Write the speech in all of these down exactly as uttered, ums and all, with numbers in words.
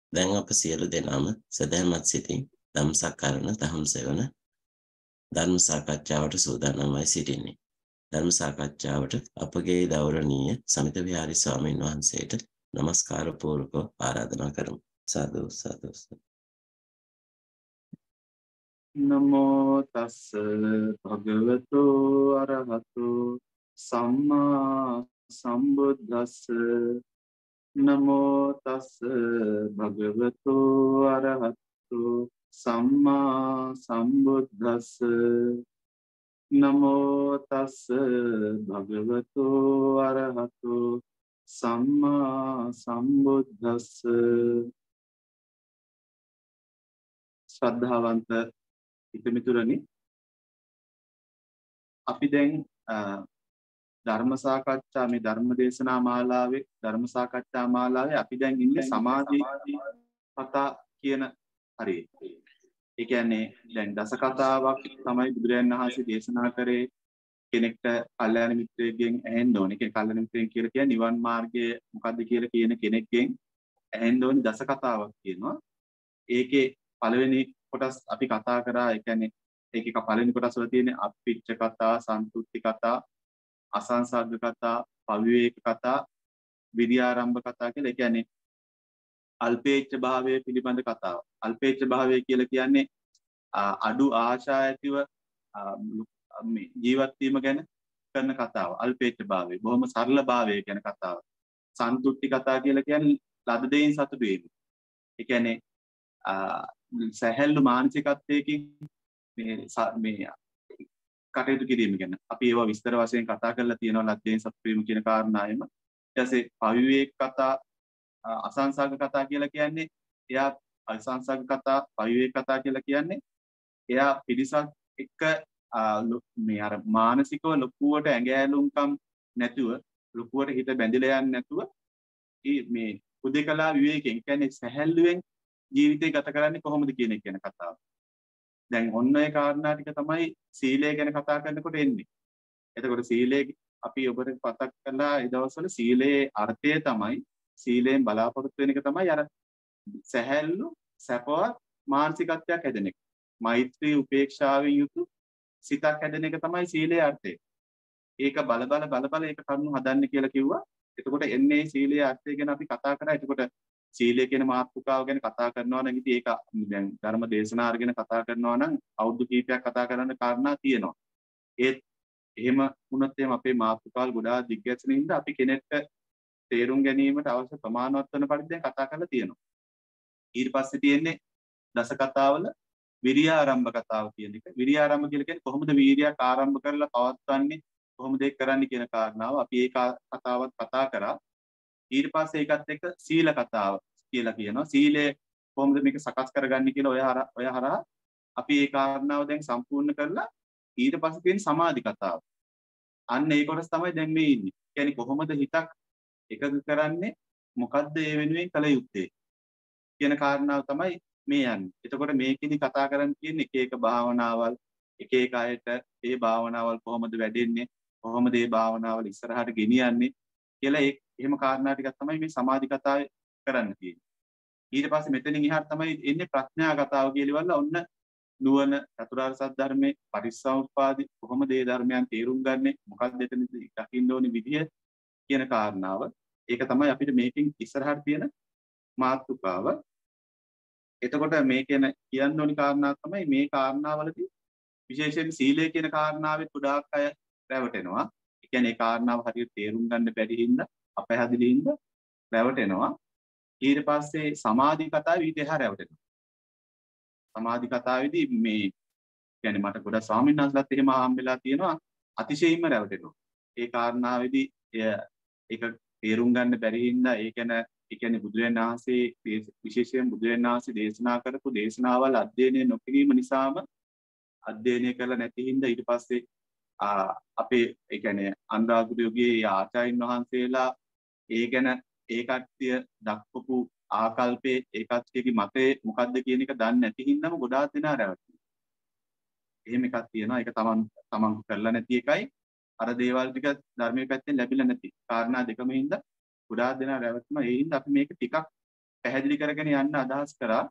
දැන් අප සියලු දෙනාම සදහැමත් සිතින් ධම්සක්කරණ දහම් සෙවන ධර්ම සාකච්ඡාවට සූදානම්වයි සිටින්නේ. ධර්ම සාකච්ඡාවට අපගේ ගෞරවනීය සමිත විහාරි ස්වාමීන් වහන්සේට নমස්කාර පූර්වකව ආරාධනා කරමු. සාදු සාදු. නමෝ තස්ස භගවතු අරහතු සම්මා සම්බුද්දස්ස නමෝ තස්ස භගවතු අරහතු සම්මා සම්බුද්දස්ස නමෝ තස්ස භගවතු අරහතු සම්මා සම්බුද්දස්ස. ශ්‍රද්ධාවන්ත හිතමිතුරනි, අපි දැන් ධර්ම සාකච්ඡා මේ ධර්ම දේශනා මාලාවේ ධර්ම සාකච්ඡා මාලාවේ අපි දැන් ඉන්නේ සමාධි කතා කියන හරිය. ඒ කියන්නේ දැන් දස කතාවක් තමයි බුදුරජාණන් වහන්සේ දේශනා කරේ කෙනෙක්ට කල්යාණ මිත්‍රයෙක්ගෙන් ඇහෙන්න ඕනේ. ඒ කල්යාණ මිත්‍රයෙක් කියලා කියන්නේ නිවන් මාර්ගය මොකද්ද කියලා කියන කෙනෙක්ගෙන් ඇහෙන්න ඕනේ දස කතාවක් කියනවා. ඒකේ පළවෙනි කොටස් අපි කතා කරා. ඒ කියන්නේ ඒකේ පළවෙනි කොටස් වල තියෙන අප්පිච්ච කතා, සන්තුට්ටි කතා, අසංසග්ග කතා, පවිවේක කතා, විරියාරම්භ කතා කියලා. ඒ කියන්නේ අල්පේච්ඡ භාවය පිළිබඳ කතාව. අල්පේච්ඡ භාවය කියලා කියන්නේ අඩු ආශා ඇතිව මේ ජීවත් වීම ගැන කරන කතාව. අල්පේච්ඡ භාවය බොහොම සරල භාවය ගැන කතාව. සන්තුට්ටි කතා කියලා කියන්නේ ලද දෙයින් සතුටු වීම. ඒ කියන්නේ සැහැල්ලු මානසිකත්වයකින් මේ මේ කටයුතු කිරීම ගැන අපි ඒවා විස්තර වශයෙන් කතා කරලා තියෙනවා ලද්දෙන් සතුටු වීම කියන කාරණාවෙම. ඊට පස්සේ පවිවේක කතා, අසංසග්ග කතා කියලා කියන්නේ එයා අසංසග්ග කතා, පවිවේක කතා කියලා කියන්නේ එයා පිරිසක් එක්ක මේ අර මානසිකව ලොකුවට ඇඟෑලුම්කම් නැතුව ලොකුවට හිත බැඳිලා යන්නේ නැතුව මේ හුදේකලා විවේකයෙන් කියන්නේ සැහැල්ලුවෙන් ජීවිතය ගත කරන්නේ කොහොමද කියන එක ගැන කතාව. දැන් ඔන්න ඒ කාරණා ටික තමයි සීලය ගැන කතා කරනකොට එන්නේ. එතකොට සීලය අපි ඔබට මතක් කළා ඒ දවස්වල සීලේ අර්ථය තමයි සීලයෙන් බලාපොරොත්තු වෙන එක තමයි අර සැහැල්ලු සැපවත් මානසිකත්වයක් හැදෙන එක. මෛත්‍රී උපේක්ෂාවෙන් යුතු සිතක් හැදෙන එක තමයි සීලේ අර්ථය. ඒක බල බල බල බල ඒක කරුණු හදන්න කියලා කිව්වා. එතකොට එන්නේ සීලේ අර්ථය ගැන අපි කතා කරා. එතකොට සීලය කියන මාතෘකාව ගැන කතා කරනවා නම් ඉතින් ඒක දැන් ධර්ම දේශනා අරගෙන කතා කරනවා නම් අවුරුදු කීපයක් කතා කරන්න කාරණා තියෙනවා. ඒත් එහෙම වුණත් එහෙම අපේ මාතෘකාවල් ගොඩාක් දිග්ගැසෙන හින්දා අපි කෙනෙක්ට තේරුම් ගැනීමට අවශ්‍ය ප්‍රමාණවත් වෙන පරිදි දැන් කතා කරලා තියෙනවා. ඊට පස්සේ තියෙන්නේ දස කතාවල විරියාරම්භ කතාව කියන එක. විරියාරම්භ කියලා කියන්නේ කොහොමද වීර්යයක් ආරම්භ කරලා පවත්වන්නේ, කොහොමද ඒක කරන්නේ කියන කාරණාව අපි ඒ කතාවත් කතා කරා. ඊට පස්සේ ඒකත් එක්ක සීල කතාව කියලා කියනවා. සීලය කොහොමද මේක සකස් කරගන්නේ කියලා ඔය හරහා ඔය හරහා අපි ඒ කාරණාව දැන් සම්පූර්ණ කරලා ඊට පස්සේ තියෙන සමාධි කතාව. අන්න ඒ කොටස තමයි දැන් මේ ඉන්නේ. කියන්නේ කොහොමද හිතක් එකඟ කරන්නේ, මොකද්ද ඒ වෙනුවෙන් කළ යුත්තේ කියන කාරණාව තමයි මේ යන්නේ. එතකොට මේකෙදි කතා කරන්න තියෙන එක එක භාවනාවල්, එක එක අයට ඒ භාවනාවල් කොහොමද වැඩෙන්නේ, කොහොමද ඒ භාවනාවල් ඉස්සරහට ගෙනියන්නේ කියලා ඒ එහෙම කාරණා ටිකක් තමයි මේ සමාධි කතාවේ කරන්න තියෙන්නේ. ඊට පස්සේ මෙතනින් එහාට තමයි එන්නේ ප්‍රඥා කතාව කියලාවල ඔන්න නුවණ, චතුරාර්ය සත්‍ය ධර්මයේ පරිසම්පාදි කොහොමද මේ ධර්මයන් තේරුම් ගන්නෙ, මොකක්ද එතනදී දකින්න ඕනි විදිය කියන කාරණාව. ඒක තමයි අපිට මේකෙන් ඉස්සරහට තියෙන මාතෘකාව. එතකොට මේකෙන කියන්න ඕනි කාරණා තමයි මේ කාරණාවලදී විශේෂයෙන් සීලය කියන කාරණාවේ ගොඩාක් අය රැවටෙනවා. ඒ කියන්නේ ඒ කාරණාව හරියට තේරුම් ගන්න බැරි හින්දා අපහැදිලි හින්දා රැවටෙනවා. ඊට පස්සේ සමාධි කතාව ඊට එහා රැවටෙනවා. සමාධි කතාවේදී මේ කියන්නේ මට ගොඩක් ස්වාමීන් වහන්සේලාත් එහෙම හම්බෙලා තියෙනවා අතිශයින්ම රැවටෙනවා. ඒ කාරණාවේදී ඒක තේරුම් ගන්න බැරි හින්දා ඒ කියන ඒ කියන්නේ බුදුරජාණන් වහන්සේ විශේෂයෙන් බුදුරජාණන් වහන්සේ දේශනා කරපු දේශනාවල් අධ්‍යයනය නොකිරීම නිසාම අධ්‍යයනය කරලා නැති හින්දා ඊට පස්සේ අපේ ඒ කියන්නේ අනුරාධපුර යුගයේ ආචාර්යින් වහන්සේලා ඒ ගැන ඒ කට්ටිය දක්වපු ආකල්පේ ඒ කට්ටියගේ මතේ මොකද්ද කියන එක දන්නේ නැති හින්දාම ගොඩාක් දෙනා රැවටෙනවා. එහෙම එකක් තියෙනවා. ඒක තමන් තමන් කරලා නැති එකයි අර දේවල් ටික ධර්මයේ පැත්තෙන් ලැබිලා නැති කාරණා දෙකම හින්දා ගොඩාක් දෙනා රැවටෙනවා. ඒ හින්දා අපි මේක ටිකක් පැහැදිලි කරගෙන යන්න අදහස් කරා.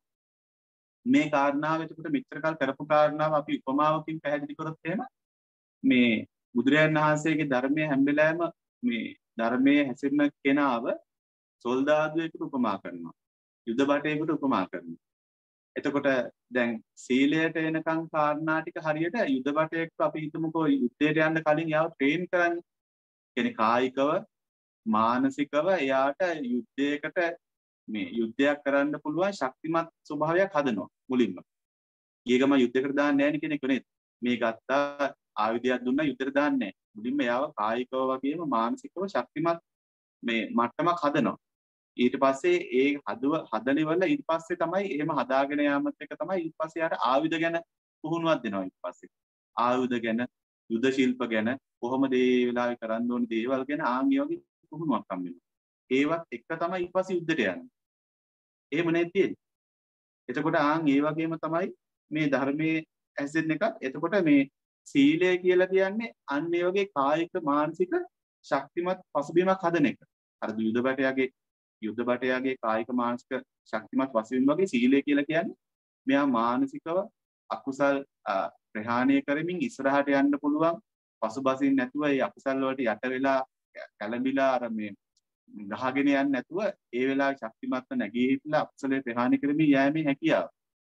මේ කාරණාව එතකොට මෙච්චර කල් කරපු කාරණාව අපි උපමාවකින් පැහැදිලි කරොත් එහෙම මේ බුදුරජාණන් වහන්සේගේ ධර්මයේ හැම වෙලාවෙම මේ ධර්මයේ හැසිරෙන කෙනාව සොල්දාදුවෙකුට උපමා කරනවා. යුද බටයෙකුට උපමා කරනවා. එතකොට දැන් සීලයට එනකන් කාරණා ටික හරියට යුද බටයෙක්ව අපි හිතමුකෝ යුද්ධයට යන්න කලින් යාව ට්‍රේන් කරන්නේ. කියන්නේ කායිකව මානසිකව එයාට යුද්ධයකට මේ යුද්ධයක් කරන්න පුළුවන් ශක්තිමත් ස්වභාවයක් හදනවා මුලින්ම. ඊගම යුද්ධයකට දාන්නේ නැහැ නේ කෙනෙක් නේ. මේ ගත්තා ආයුධයක් දුන්නා යුද්ධයට දාන්නේ නැහැ. මුලින්ම එයාව කායිකව වගේම මානසිකව ශක්තිමත් මේ මට්ටමක් හදනවා. ඊට පස්සේ ඒ හදුව හදන ඉවරලා ඊට පස්සේ තමයි එහෙම හදාගෙන යාමත් එක තමයි ඊට පස්සේ යාට ආයුධ ගැන පුහුණුවක් දෙනවා ඊට පස්සේ. ආයුධ ගැන, යුද ශිල්ප ගැන, කොහොමද මේ වෙලාවේ කරන්න ඕන දේවල් ගැන ආන් ඒ වගේ පුහුණුවක් හම් වෙනවා. ඒවත් එක තමයි ඊට පස්සේ යුද්ධයට යන්නේ. එහෙම නේද තියෙන්නේ. එතකොට ආන් ඒ වගේම තමයි මේ ධර්මයේ ඇසෙන එකත්. එතකොට මේ සීලය කියලා කියන්නේ අන්න ඒ වගේ කායික මානසික ශක්තිමත් පසුබිමක් හදන එක. අර යුද බටයාගේ යුද බටයාගේ කායික මානසික ශක්තිමත් පසුබිම වගේ සීලය කියලා කියන්නේ මෙයා මානසිකව අකුසල් ප්‍රහාණය කරමින් ඉස්සරහට යන්න පුළුවන් පසුබසින් නැතුව ඒ අකුසල් වලට යට වෙලා කැළඹිලා අර මේ ගහගෙන යන්නේ නැතුව ඒ වෙලාවේ ශක්තිමත්ව නැගී හිටලා අකුසලේ ප්‍රහාණය කරමින් යෑමේ හැකියාව.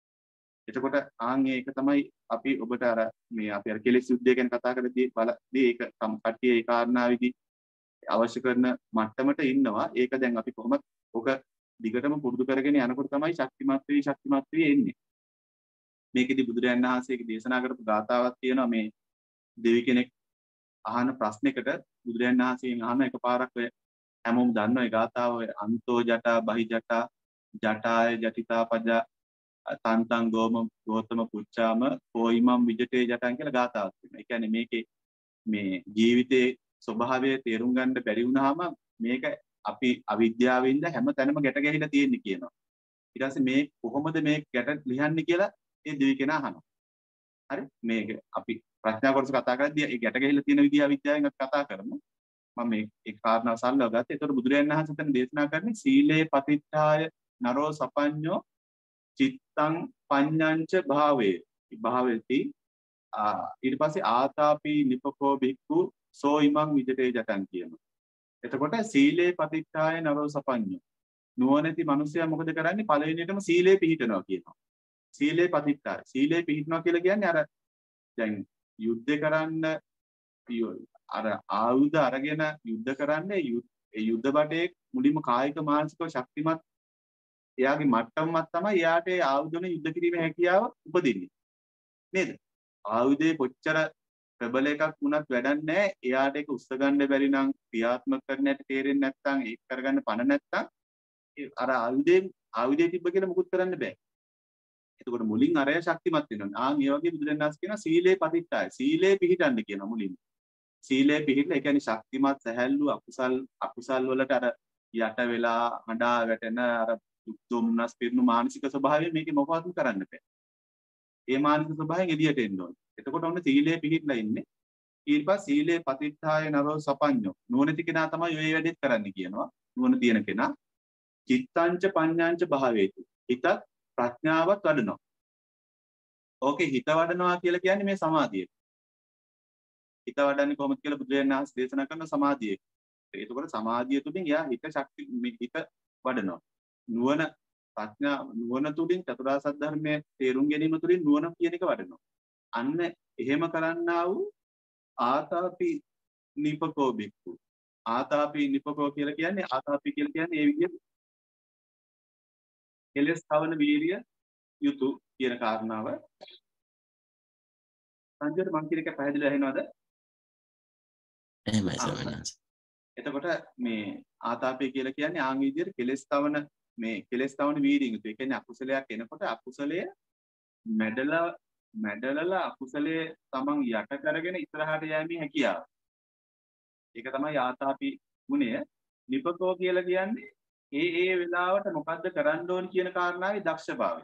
එතකොට ආන් ඒක තමයි අපි ඔබට අර මේ අපි අර කෙලෙස් යුද්ධය ගැන කතා කරද්දී බලදී ඒක කට්ටිය ඒ කාරණාවේදී අවශ්‍ය කරන මට්ටමට ඉන්නවා. ඒක දැන් අපි කොහොමද ඔක දිගටම පුරුදු කරගෙන යනකොට තමයි ශක්තිමත් වෙයි ශක්තිමත් වෙයි එන්නේ. මේකෙදි බුදුරජාණන් වහන්සේගේ දේශනා කරපු ගාථාවක් තියෙනවා මේ දෙවි කෙනෙක් අහන ප්‍රශ්නයකට බුදුරජාණන් වහන්සේගෙන් අහන එකපාරක් ඔය හැමෝම දන්නවා ඒ ගාථාව ඔය අන්තෝ ජටා බහි ජටා ජටාය ජටිතා පජා තන්තං ගෝම ගෝතම පුච්චාම කොයිමම් විජිතේ ජටන් කියලා ගාථාවක් තියෙනවා. ඒ කියන්නේ මේකේ මේ ජීවිතේ ස්වභාවය තේරුම් ගන්න බැරි වුණාම මේක අපි අවිද්‍යාවෙන්ද හැම තැනම ගැට ගැහිලා තියෙන්නේ කියනවා. ඊට පස්සේ මේ කොහොමද මේ ගැට ලියන්නේ කියලා ඒ දෙවි කෙනා අහනවා. හරි මේක අපි ප්‍රඥා කොටස කතා කරද්දී ඒ ගැට ගැහිලා තියෙන විදිහ අවිද්‍යාවෙන් අපි කතා කරමු. මම මේ ඒ කාරණාව සල්ලව ගත්තා. ඒතකොට බුදුරජාණන් වහන්සේ තන දේශනා කරන්නේ සීලේ පතිත්තාය නරෝ සපඤ්ඤෝ චිත්තං පඤ්ඤංච භාවේ. භාවෙති ඊට පස්සේ ආතාපි නිපකෝ බික්ඛු සෝ ඉමං විජිතේ ජටං කියනවා. එතකොට සීලේ පතිත්තාය නරෝ සපඤ්ඤෝ. නුවණැති මිනිසයා මොකද කරන්නේ? පළවෙනියටම සීලේ පිහිටනවා කියනවා. සීලේ පතිත්තාය. සීලේ පිහිටනවා කියලා කියන්නේ අර දැන් යුද්ධ කරන්න අර ආයුධ අරගෙන යුද්ධ කරන්නේ ඒ යුද්ධ බටේ මුලින්ම කායික මානසිකව ශක්තිමත් එයාගේ මට්ටමක් තමයි එයාට ඒ ආයුධන යුද්ධ කිරීමේ හැකියාව උපදින්නේ. නේද? ආයුධේ කොච්චර ප්‍රබල එකක් වුණත් වැඩක් නැහැ. එයාට ඒක උස්ස ගන්න බැරි නම් ක්‍රියාත්මක කරන්නට තේරෙන්නේ නැත්නම් ඒක කරගන්න පණ නැත්නම් අර ආයුධේ ආයුධේ තිබ්බ කියලා මුකුත් කරන්න බෑ. එතකොට මුලින් අරය ශක්තිමත් වෙනවා. ආන් ඒ වගේ බුදුරජාණන් වහන්සේ කියනවා සීලේ පතිත්තාය. සීලේ පිහිටන්න කියනවා මුලින්ම. සීලේ පිහිටලා ඒ කියන්නේ ශක්තිමත් සැහැල්ලු අකුසල් අකුසල් වලට අර යට වෙලා හඬා වැටෙන අර දුක් දුම්නස් පිරුණු මානසික ස්වභාවය මේකේ මොකවත් කරන්න බෑ. ඒ මානසික ස්වභාවයෙන් එළියට එන්න ඕනේ. එතකොට ඔන්න සීලේ පිහිටලා ඉන්නේ. ඊට පස්සේ සීලේ පතිත්තාය නරෝ සපඤ්ඤෝ. නුවණති කෙනා තමයි ඔය වැඩේත් කරන්න කියනවා. නුවණ තියෙන කෙනා චිත්තංච පඤ්ඤාංච භාවේති. හිතත් ප්‍රඥාවත් වඩනවා. ඕකේ හිත වඩනවා කියලා කියන්නේ මේ සමාධිය. හිත වඩන්නේ කොහොමද කියලා බුදුරජාණන් වහන්සේ දේශනා කරන සමාධිය. ඒකකොට සමාධිය තුලින් එයා හිත ශක්ති හිත වඩනවා. නුවණ ප්‍රඥා නුවණ තුලින් චතුරාර්ය සත්‍ය ධර්මයේ තේරුම් ගැනීම තුලින් නුවණ කියන එක වඩනවා. අන්න එහෙම කරන්නා වූ ආතාපි නිපකෝ බික්ඛු. ආතාපි නිපකෝ කියලා කියන්නේ ආතාපි කියලා කියන්නේ ඒ විදිහට කෙලස් කවන වීර්ය යුතු කියන කාරණාව. සංජයට මම කියන එක පැහැදිලි වෙනවද? එහෙමයි සමනස්. එතකොට මේ ආතාපය කියලා කියන්නේ ආන් විදිහට කෙලස් කවන මේ කෙලස් කවන වීර්යය යුතු. ඒ කියන්නේ අකුසලයක් එනකොට අකුසලය මැඩලා මැඩලලා අකුසලයේ තමන් යට කරගෙන ඉස්සරහට යෑමේ හැකියාව. ඒක තමයි ආතාපි ගුණය. නිපකෝ කියලා කියන්නේ ඒ ඒ වෙලාවට මොකද්ද කරන්න ඕන කියන කාරණාවේ දක්ෂභාවය.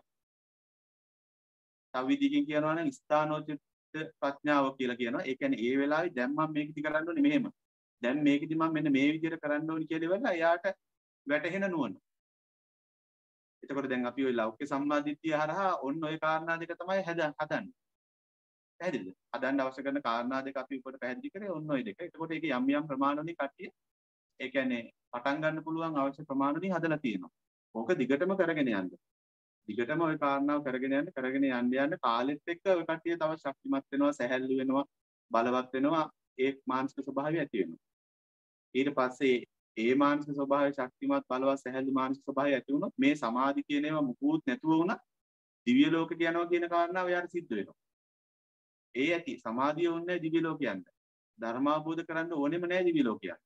තව විදිහකින් කියනවා නම් ස්ථානෝචිත ප්‍රඥාව කියලා කියනවා. ඒ කියන්නේ ඒ වෙලාවේ දැන් මම මේකදි කරන්න ඕනේ මෙහෙම. දැන් මේකදි මම මෙන්න මේ විදිහට කරන්න ඕනේ කියලා ඉවරලා එයාට වැටහෙන නුවණ. එතකොට දැන් අපි ওই ලෞකික සම්මාදිට්ඨිය හරහා ඔන්න ඔය කාරණා දෙක තමයි හදන්නේ. පැහැදිලිද? හදන්න අවශ්‍ය කරන කාරණා දෙක අපි උඩට පැහැදිලි කරේ ඔන්න ඔය දෙක. එතකොට ඒක යම් යම් ප්‍රමාණවලින් කට්ටිය ඒ කියන්නේ පටන් ගන්න පුළුවන් අවශ්‍ය ප්‍රමාණවලින් හදලා තියෙනවා. ඕක දිගටම කරගෙන යන්න. දිගටම ওই කාරණාව කරගෙන යන්න කරගෙන යන්න යන්න කාලෙත් එක්ක ඔය කට්ටිය තව ශක්තිමත් වෙනවා, සැහැල්ලු වෙනවා, බලවත් වෙනවා, ඒ මානසික ස්වභාවය ඇති වෙනවා. ඊට පස්සේ ඒ මානසික ස්වභාවය ශක්තිමත්, බලවත්, සැහැල්ලු මානසික ස්වභාවය ඇති වුණොත් මේ සමාධි කියන ඒවා මුකුත් නැතුව වුණා දිව්‍ය ලෝකෙට යනවා කියන කාරණාව යාට සිද්ධ වෙනවා. ඒ ඇති සමාධිය ඕනේ දිව්‍ය ලෝකයන්ට. ධර්මාභෝධ කරන්න ඕනෙම නැහැ දිව්‍ය ලෝකයන්.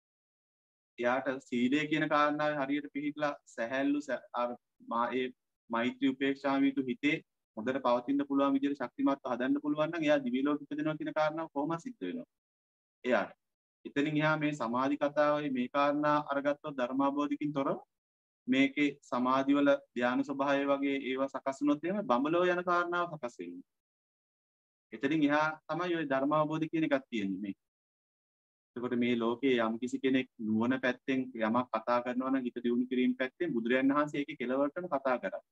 එයාට සීලය කියන කාරණාවේ හරියට පිළිහිట్లా සැහැල්ලු අර ඒ මෛත්‍රී උපේක්ෂාව විතු හිතේ හොඳට පවතින්න පුළුවන් විදිහට ශක්තිමත්ව හදන්න පුළුවන් නම් එයා දිව්‍ය ලෝකෙ ඉපදෙනවා කියන කාරණාව කොහොමද සිද්ධ වෙනවා. එයාට. එතනින් එහා මේ සමාධි කතාවයි මේ කාරණා අරගත්තොත් ධර්මාභෝධිකින් තොරව මේකේ සමාධිවල ධානය ස්වභාවය වගේ ඒවා සකස් වුණොත් එහෙම බඹලෝ යන කාරණාව සකස් වෙනවා. එතනින් එහා තමයි ওই ධර්මාභෝධි කියන එකක් තියෙන්නේ මේ. එතකොට මේ ලෝකේ යම් කිසි කෙනෙක් නුවණ පැත්තෙන් යමක් කතා කරනවා නම් හිත දියුණු කිරීම පැත්තෙන් බුදුරයන් වහන්සේ ඒකේ කෙලවරටම කතා කරා.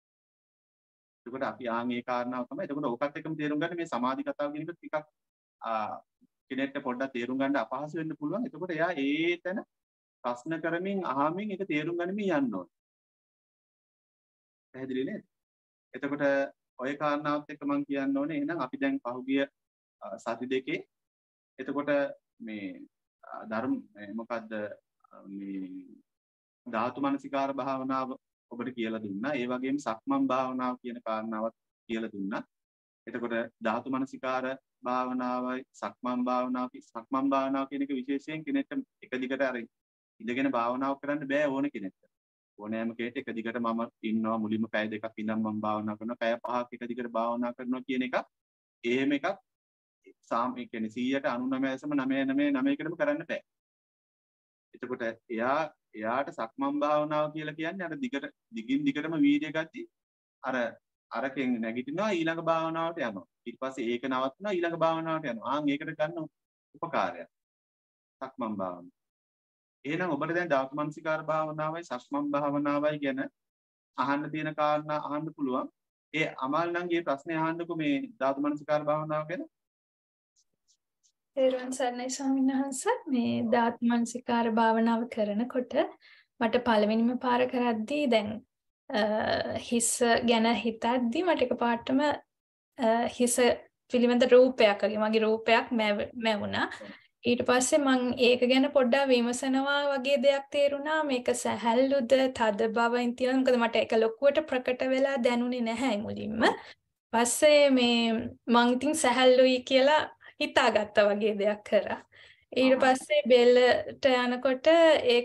එතකොට අපි ආන් ඒ කාරණාව තමයි. එතකොට ඔකත් එක්කම තේරුම් ගන්න මේ සමාධි කතාව කියන එක ටිකක් කෙනෙක්ට පොඩ්ඩක් තේරුම් ගන්න අපහසු වෙන්න පුළුවන්. එතකොට එයා ඒ තැන ප්‍රශ්න කරමින් අහමින් ඒක තේරුම් ගනිමින් යන්න ඕනේ. පැහැදිලි නේද? එතකොට ඔය කාරණාවත් එක්ක මම කියන්න ඕනේ එහෙනම් අපි දැන් පහුගිය සති දෙකේ එතකොට මේ ධර්ම මොකද්ද මේ ධාතු මනසිකාර භාවනාව ඔබට කියලා දුන්නා. ඒ වගේම සක්මන් භාවනාව කියන කාරණාවත් කියලා දුන්නා. එතකොට ධාතු මනසිකාර භාවනාවයි සක්මන් භාවනාව සක්මන් භාවනාව කියන එක විශේෂයෙන් කෙනෙක්ට එක දිගට අර ඉඳගෙන භාවනාව කරන්න බෑ ඕන කෙනෙක්ට. ඕනෑම කෙනෙක් එක දිගට මම ඉන්නවා මුලින්ම පැය දෙකක් ඉඳන් මම භාවනා කරනවා පැය පහක් එක දිගට භාවනා කරනවා කියන එක එහෙම එකක් සාම ඒ කියන්නේ සීයට අනූනවය දශම නවය නවය නවයකටම කරන්න බෑ. එතකොට එයා එයාට සක්මන් භාවනාව කියලා කියන්නේ අර දිගට දිගින් දිගටම වීර්ය ගatti අර අරකින් නැගිටිනවා ඊළඟ භාවනාවට යනවා. ඊට පස්සේ ඒක නවත්වනවා ඊළඟ භාවනාවට යනවා. ආන් ඒකට ගන්න උපකාරයක්. සක්මන් භාවනාව. එහෙනම් ඔබට දැන් ධාතු මනසිකාර භාවනාවයි සක්මන් භාවනාවයි ගැන අහන්න තියෙන කාරණා අහන්න පුළුවන්. ඒ අමල් නම් මේ ප්‍රශ්නේ අහන්නකො මේ ධාතු මනසිකාර භාවනාව ගැන. තේරුවන් සරණයි ස්වාමීන් වහන්සේ. මේ ධාතු මනසිකාර භාවනාව කරනකොට මට පළවෙනිම පාර කරද්දී දැන් හිස ගැන හිතද්දී මට එකපාරටම හිස පිළිබඳ රූපයක් වගේ මගේ රූපයක් මැවුණා. ඊට පස්සේ මම ඒක ගැන පොඩ්ඩක් විමසනවා වගේ දෙයක් තේරුණා. මේක සැහැල්ලුද තද බවින් තියෙනවද? මොකද මට ඒක ලොකුවට ප්‍රකට වෙලා දැනුනේ නැහැ මුලින්ම. පස්සේ මේ මං ඉතින් සැහැල්ලුයි කියලා හිතාගත්තා වගේ දෙයක් කරා. ඊට පස්සේ බෙල්ලට යනකොට ඒක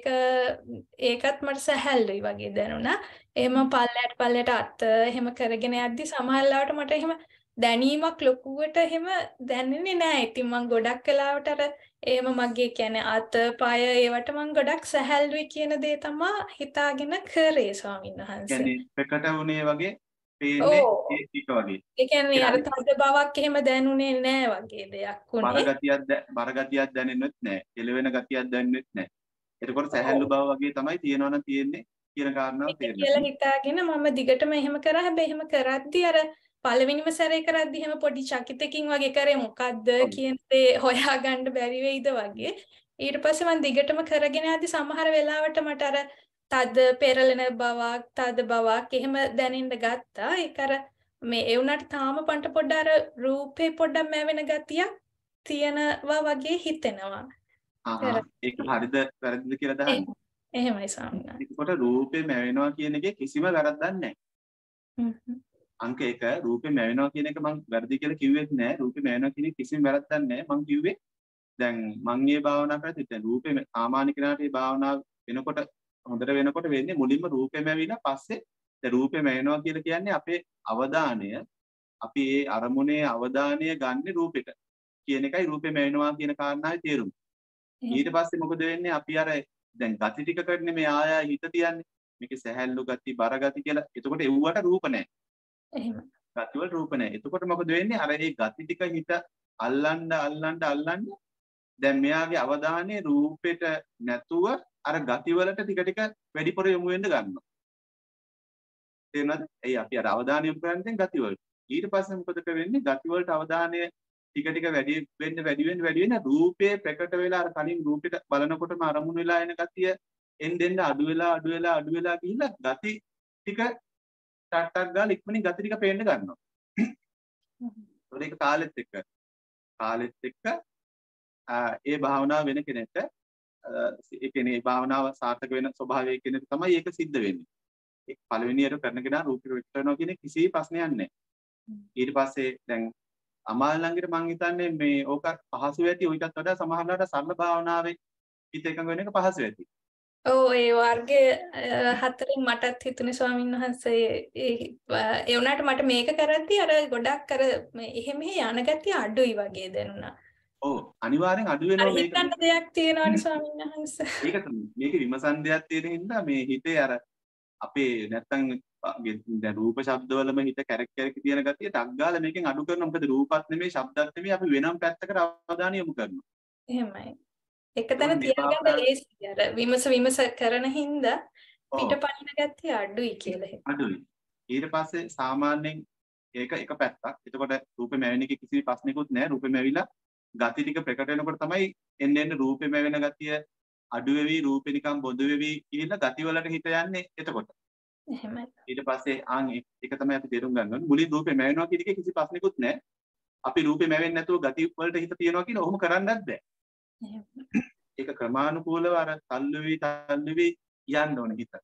ඒකත් මට සැහැල්ලුයි වගේ දැනුණා. එහෙම පල්ලයට පල්ලයට අත එහෙම කරගෙන යද්දි සමහර ලාවට මට එහෙම දැනීමක් ලොකුවට එහෙම දැනෙන්නේ නැහැ. ඉතින් මම ගොඩක් වෙලාවට අර එහෙම මගේ කියන්නේ අත පය ඒවට මම ගොඩක් සැහැල්ලුයි කියන දේ තමයි හිතාගෙන කරේ ස්වාමීන් වහන්සේ. කියන්නේ ප්‍රකට වුණේ වගේ පේන්නේ ඒ ටික වගේ. ඒ කියන්නේ අර තද බවක් එහෙම දැනුනේ නැහැ වගේ දෙයක් උනේ. බර ගතියක් බර ගතියක් දැනෙන්නෙත් නැහැ. එළවෙන ගතියක් දැනෙන්නෙත් නැහැ. ඒකෝර සැහැල්ලු බව වගේ තමයි තියෙනවනම් තියෙන්නේ කියන කාරණාව තේරෙනවා. කියලා හිතාගෙන මම දිගටම එහෙම කරා. හැබැයි එහෙම කරද්දී අර පළවෙනිම සැරේ කරද්දී එහෙම පොඩි චකිතකින් වගේ කරේ මොකද්ද කියන දේ හොයාගන්න බැරි වෙයිද වගේ. ඊට පස්සේ මම දිගටම කරගෙන යද්දී සමහර වෙලාවට මට අර තද පෙරලෙන බවක් තද බවක් එහෙම දැනෙන්න ගත්තා. ඒක අර මේ ඒ උනාට තාම පන්ට පොඩ්ඩ අර රූපේ පොඩ්ඩක් මැවෙන ගතියක් තියෙනවා වගේ හිතෙනවා. ආ ඒක හරිද වැරදිද කියලා දහන්න. එහෙමයි ස්වාමීනි. ඒකට රූපේ මැවෙනවා කියන එකේ කිසිම වැරද්දක් නැහැ. හ්ම්. අංක එක රූපේ මැවෙනවා කියන එක මම වැරදි කියලා කිව්වෙත් නැහැ. රූපේ මැවෙනවා කියන එක කිසිම වැරද්දක් නැහැ. මම කිව්වේ දැන් මම මේ භාවනා කරද්දි දැන් රූපේ සාමාන්‍ය කෙනාට මේ භාවනාව වෙනකොට හොඳට වෙනකොට වෙන්නේ මුලින්ම රූපේ මැවිලා පස්සේ දැන් රූපේ මැවෙනවා කියලා කියන්නේ අපේ අවධානය අපි ඒ අරමුණේ අවධානය ගන්න රූපෙට කියන එකයි රූපේ මැවෙනවා කියන කාරණාවේ තේරුම. ඊට පස්සේ මොකද වෙන්නේ අපි අර දැන් ගති ටිකකට මේ ආයා හිත තියන්නේ. මේකේ සැහැල්ලු ගති බර ගති කියලා. එතකොට එව්වට රූප නැහැ. එහෙම. ගති වල රූප නැහැ. එතකොට මොකද වෙන්නේ? අර මේ ගති ටික හිත අල්ලන්න අල්ලන්න අල්ලන්න දැන් මෙයාගේ අවධානය රූපෙට නැතුව අර ගති වලට ටික ටික වැඩිපුර යොමු වෙන්න ගන්නවා. තේරෙනවද? එයි අපි අර අවධානය යොමු කරන්නේ ගති වලට. ඊට පස්සේ මොකද වෙන්නේ? ගති වලට අවධානය ටික ටික වැඩි වෙන්න වැඩි වෙන්න වැඩි වෙන්න රූපේ ප්‍රකට වෙලා අර කලින් රූපෙට බලනකොටම අරමුණු වෙලා එන ගතිය එන්න එන්න අඩු වෙලා අඩු වෙලා අඩු වෙලා ගිහිල්ලා ගති ටික ටක් ටක් ගාලා ඉක්මනින් ගති ටික පේන්න ගන්නවා. ඒක කාලෙත් එක්ක කාලෙත් එක්ක ඒ භාවනාව වෙන කෙනෙක්ට ඒ කියන්නේ භාවනාව සාර්ථක වෙන ස්වභාවය කියන එක තමයි ඒක සිද්ධ වෙන්නේ. ඒ පළවෙනියට කරන කෙනා රූපෙට විතර කරනවා කියන කිසි ප්‍රශ්නයක් නැහැ. ඊට පස්සේ දැන් අමාල් ළඟට මං හිතන්නේ මේ ඕක පහසු ඇති ඔයිටත් වඩා සමහරවිට සරල භාවනාවේ හිත එකඟ වෙන එක පහසු ඇති. ඔව් ඒ වර්ගයේ හතරෙන් මටත් හිතුනේ ස්වාමීන් වහන්සේ ඒ වුණාට මට මේක කරද්දී අර ගොඩක් අර එහෙම යන ගතිය අඩුයි වගේ දැනුණා. ඔව් අනිවාර්යෙන් අඩු වෙනවා මේක. හිතන්න දෙයක් තියෙනවානේ ස්වාමීන් වහන්සේ. ඒක තමයි. මේක විමසන් දෙයක් තියෙන හින්දා මේ හිතේ අර අපේ නැත්තම් දැන් රූප ශබ්දවලම හිත කැරක් කැරක් තියෙන ගතිය ටක් ගාලා මේකෙන් අඩු කරනවා. මොකද රූපත් නෙමෙයි ශබ්දත් නෙමෙයි අපි වෙනම පැත්තකට අවධානය යොමු කරනවා. එහෙමයි. එකතන තියාගන්න ලේසියි. අර විමස විමස කරන හින්දා පිටපණින ගතිය අඩුයි කියලා හිතුවා. අඩුයි. ඊට පස්සේ සාමාන්‍යයෙන් ඒක එක පැත්තක්. එතකොට රූපෙ මැවෙන එකේ කිසි ප්‍රශ්නයක්වත් නැහැ. රූපෙ මැවිලා ගති ටික ප්‍රකට වෙනකොට තමයි එන්න එන්න රූපෙ මැවෙන ගතිය අඩු වෙවි රූපෙ නිකන් බොඳ වෙවි කියලා ගති වලට හිත යන්නේ එතකොට. එහෙමයි. ඊට පස්සේ ආන් ඒක තමයි අපි තේරුම් ගන්න ඕනේ. මුලින් රූපේ මැවෙනවා කියන එකේ කිසි ප්‍රශ්නකුත් නැහැ. අපි රූපේ මැවෙන්නේ නැතුව ගති වලට හිත තියනවා කියලා ඔහොම කරන්නත් බෑ. ඒක ක්‍රමානුකූලව අර තල්ලු වී තල්ලු වී යන්න ඕනේ හිත.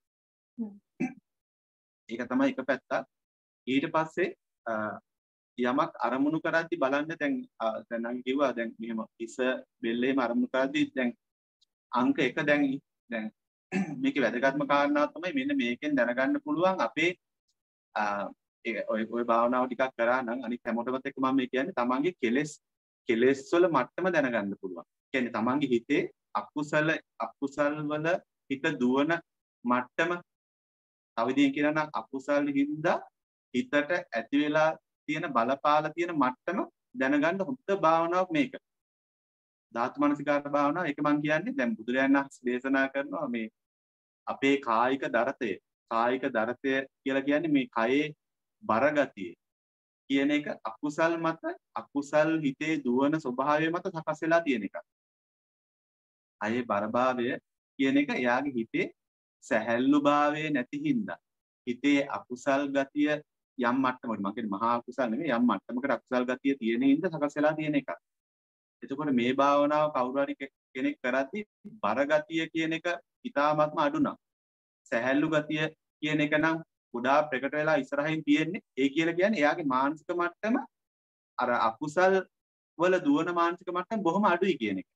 ඒක තමයි එක පැත්තක්. ඊට පස්සේ යමක් අරමුණු කරද්දි බලන්න දැන් දැන් නම් කිව්වා දැන් මෙහෙම ඉස බෙල්ලේම අරමුණු කරද්දි දැන් අංක එක දැන් දැන් මේකේ වැදගත්ම කාරණාව තමයි මෙන්න මේකෙන් දැනගන්න පුළුවන් අපේ ඔය ඔය භාවනාව ටිකක් කරා නම් අනිත් හැමෝටමත් එක්ක මම මේ කියන්නේ තමන්ගේ කෙලෙස් කෙලෙස් වල මට්ටම දැනගන්න පුළුවන්. කියන්නේ තමන්ගේ හිතේ අකුසල අකුසල් වල හිත දුවන මට්ටම තව විදිහෙන් කියනවා නම් අකුසල් හින්දා හිතට ඇති වෙලා තියෙන බලපාලා තියෙන මට්ටම දැනගන්න හොඳ භාවනාවක් මේක. ධාතු මනසිකාර භාවනාව ඒක මම කියන්නේ දැන් බුදුරජාණන් වහන්සේ දේශනා කරනවා මේ අපේ කායික දරතය කායික දරතය කියලා කියන්නේ මේ කයේ බරගතිය කියන එක අකුසල් මත අකුසල් හිතේ දුවන ස්වභාවය මත සකස් වෙලා තියෙන එක. අයේ බරභාවය කියන එක එයාගේ හිතේ සැහැල්ලුභාවය නැති හින්දා හිතේ අකුසල් ගතිය යම් මට්ටමකට මම කියන්නේ මහා අකුසල් නෙමෙයි යම් මට්ටමකට අකුසල් ගතිය තියෙන හින්දා සකස් වෙලා තියෙන එක. එතකොට මේ භාවනාව කවුරු හරි කෙනෙක් කරද්දී බරගතිය කියන එක ඉතාමත්ම අඩු නම් සැහැල්ලු ගතිය කියන එක නම් ගොඩාක් ප්‍රකට වෙලා ඉස්සරහින් තියෙන්නේ. ඒ කියලා කියන්නේ එයාගේ මානසික මට්ටම අර අකුසල් වල දුවන මානසික මට්ටම බොහොම අඩුයි කියන එක.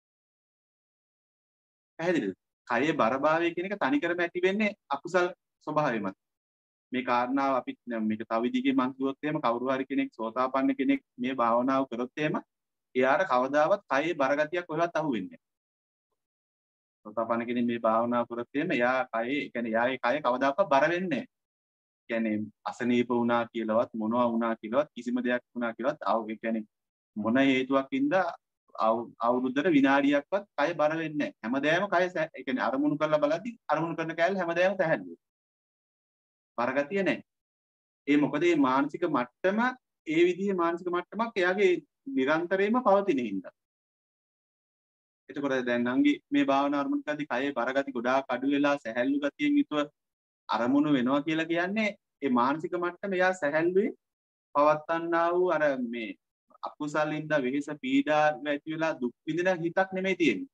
පැහැදිලිද? කයේ බරභාවය කියන එක තනිකරම ඇති වෙන්නේ අකුසල් ස්වභාවය මත. මේ කාරණාව අපි මේක තව විදිහකින් මම කිව්වොත් එහෙම කවුරු හරි කෙනෙක් සෝතාපන්න කෙනෙක් මේ භාවනාව කරොත් එහෙම එයාට කවදාවත් කයේ බරගතියක් කොහෙවත් අහුවෙන්නේ නැහැ. සෝතාපන්න කෙනෙක් මේ භාවනාව කරොත් එහෙම එයා කයේ ඒ කියන්නේ එයාගේ කය කවදාකවත් බර වෙන්නේ නැහැ. කියන්නේ අසනීප වුණා කියලාවත් මොනවා වුණා කියලාවත් කිසිම දෙයක් වුණා කියලාවත් ආව ඒ කියන්නේ මොන හේතුවකින්ද අවුරුද්දට විනාඩියක්වත් කය බර වෙන්නේ නැහැ. හැමදාම කය ඒ කියන්නේ අරමුණු කරලා බලද්දි අරමුණු කරන කැලේ හැමදාම සැහැල්ලුයි. බරගතිය නැහැ. ඒ මොකද මේ මානසික මට්ටම ඒ විදිහේ මානසික මට්ටමක් එයාගේ නිරන්තරයෙන්ම පවතින හින්දා. එතකොට දැන් නංගි මේ භාවනා අරමුණු කරද්දී කයේ බරගති ගොඩාක් අඩු වෙලා සැහැල්ලු ගතියෙන් යුතුව අරමුණු වෙනවා කියලා කියන්නේ ඒ මානසික මට්ටම එයා සැහැල්ලුවේ පවත්වන්නා වූ අර මේ අකුසලින්ද වෙහෙස පීඩා ඇති වෙලා දුක් විඳින හිතක් නෙමෙයි තියෙන්නේ.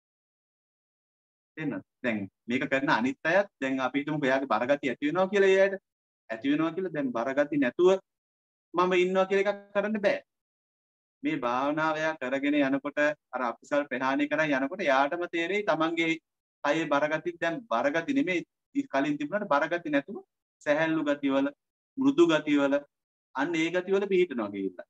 එන්න දැන් මේක කරන අනිත් අයත් දැන් අපි හිතමුකෝ එයාගේ බරගතිය ඇති වෙනවා කියලා ඒ අයට ඇති වෙනවා කියලා දැන් බරගති නැතුව මම ඉන්නවා කියලා එකක් කරන්න බෑ. මේ භාවනාව එයා කරගෙන යනකොට අර අකුසල් ප්‍රහාණය කරන් යනකොට එයාටම තේරෙයි තමන්ගේ කයේ බරගති දැන් බරගති නෙමෙයි කලින් තිබුණාට බරගති නැතුව සැහැල්ලු ගතිවල මෘදු ගතිවල අන්න ඒ ගතිවල පිහිටනවා කියලා.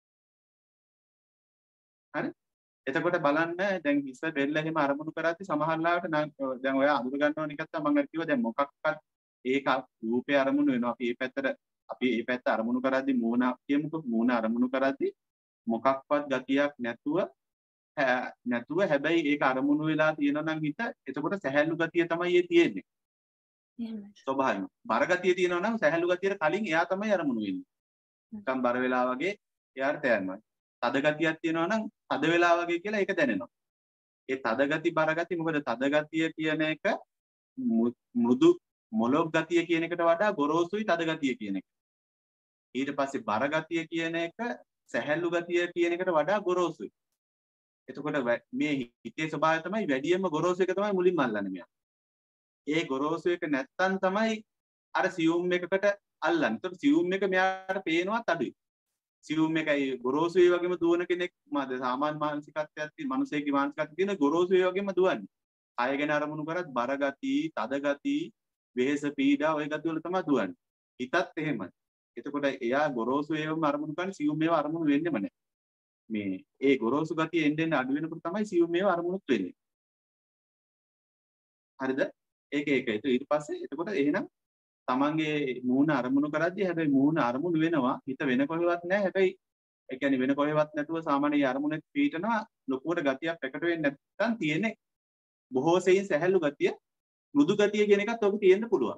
හරි? එතකොට බලන්න දැන් හිස බෙල්ල එහෙම අරමුණු කරද්දි සමහරලාවට දැන් ඔයා අඳුර ගන්නව නිකන් තමයි මම අර කිව්වා දැන් මොකක්වත් ඒක රූපේ අරමුණු වෙනවා අපි මේ පැත්තට අපි මේ පැත්ත අරමුණු කරද්දි මූණ කියමුකෝ මූණ අරමුණු කරද්දි මොකක්වත් ගතියක් නැතුව නැතුව හැබැයි ඒක අරමුණු වෙලා තියෙනවා නම් හිත එතකොට සැහැල්ලු ගතිය තමයි ඒ තියෙන්නේ. ස්වභාවයෙන්ම. බර ගතිය තියෙනවා නම් සැහැල්ලු ගතියට කලින් එයා තමයි අරමුණු වෙන්නේ. නිකන් බර වෙලා වගේ එයාට තෑරෙනවා. තද ගතියක් තියෙනවා නම් තද වෙලා වගේ කියලා ඒක දැනෙනවා. ඒ තද ගති බර ගති මොකද තද ගතිය කියන එක මෘදු මොලොක් ගතිය කියන එකට වඩා ගොරෝසුයි තද ගතිය කියන එක. ඊට පස්සේ බර ගතිය කියන එක සැහැල්ලු ගතිය කියන එකට වඩා ගොරෝසුයි. එතකොට මේ හිතේ ස්වභාවය තමයි වැඩියෙන්ම ගොරෝසු එක තමයි මුලින්ම අල්ලන්නේ මෙයා. ඒ ගොරෝසු එක නැත්තම් තමයි අර සියුම් එකකට අල්ලන්නේ. එතකොට සියුම් එක මෙයාට පේනවත් අඩුයි. සියුම් එකයි ගොරෝසු ඒ වගේම දුවන කෙනෙක් මාද සාමාන්‍ය මානසිකත්වයක් තියෙන මිනිසෙකගේ මානසිකත්වයක් තියෙන ගොරෝසු ඒ වගේම දුවන්නේ. ආය ගැන අරමුණු කරත් බර ගති, තද ගති, වෙහෙස පීඩා ওই ගති වල තමයි දුවන්නේ. හිතත් එහෙමයි. එතකොට එයා ගොරෝසු ඒවම අරමුණු කරන්නේ සියුම් ඒවා අරමුණු වෙන්නෙම නැහැ. මේ ඒ ගොරෝසු ගතිය එන්න එන්න අඩු වෙනකොට තමයි සියුම් ඒවා අරමුණුත් වෙන්නේ. හරිද? ඒක ඒක. ඊට පස්සේ එතකොට එහෙනම් තමන්ගේ මූණ අරමුණු කරද්දී හැබැයි මූණ අරමුණු වෙනවා හිත වෙන කොහෙවත් නැහැ. හැබැයි ඒ කියන්නේ වෙන කොහෙවත් නැතුව සාමාන්‍ය අරමුණක් පීඩනවා ලොකුවට ගතියක් ප්‍රකට වෙන්නේ නැත්නම් තියෙන්නේ බොහෝ සෙයින් සැහැල්ලු ගතිය මෘදු ගතිය කියන එකත් ඔබ තියෙන්න පුළුවන්.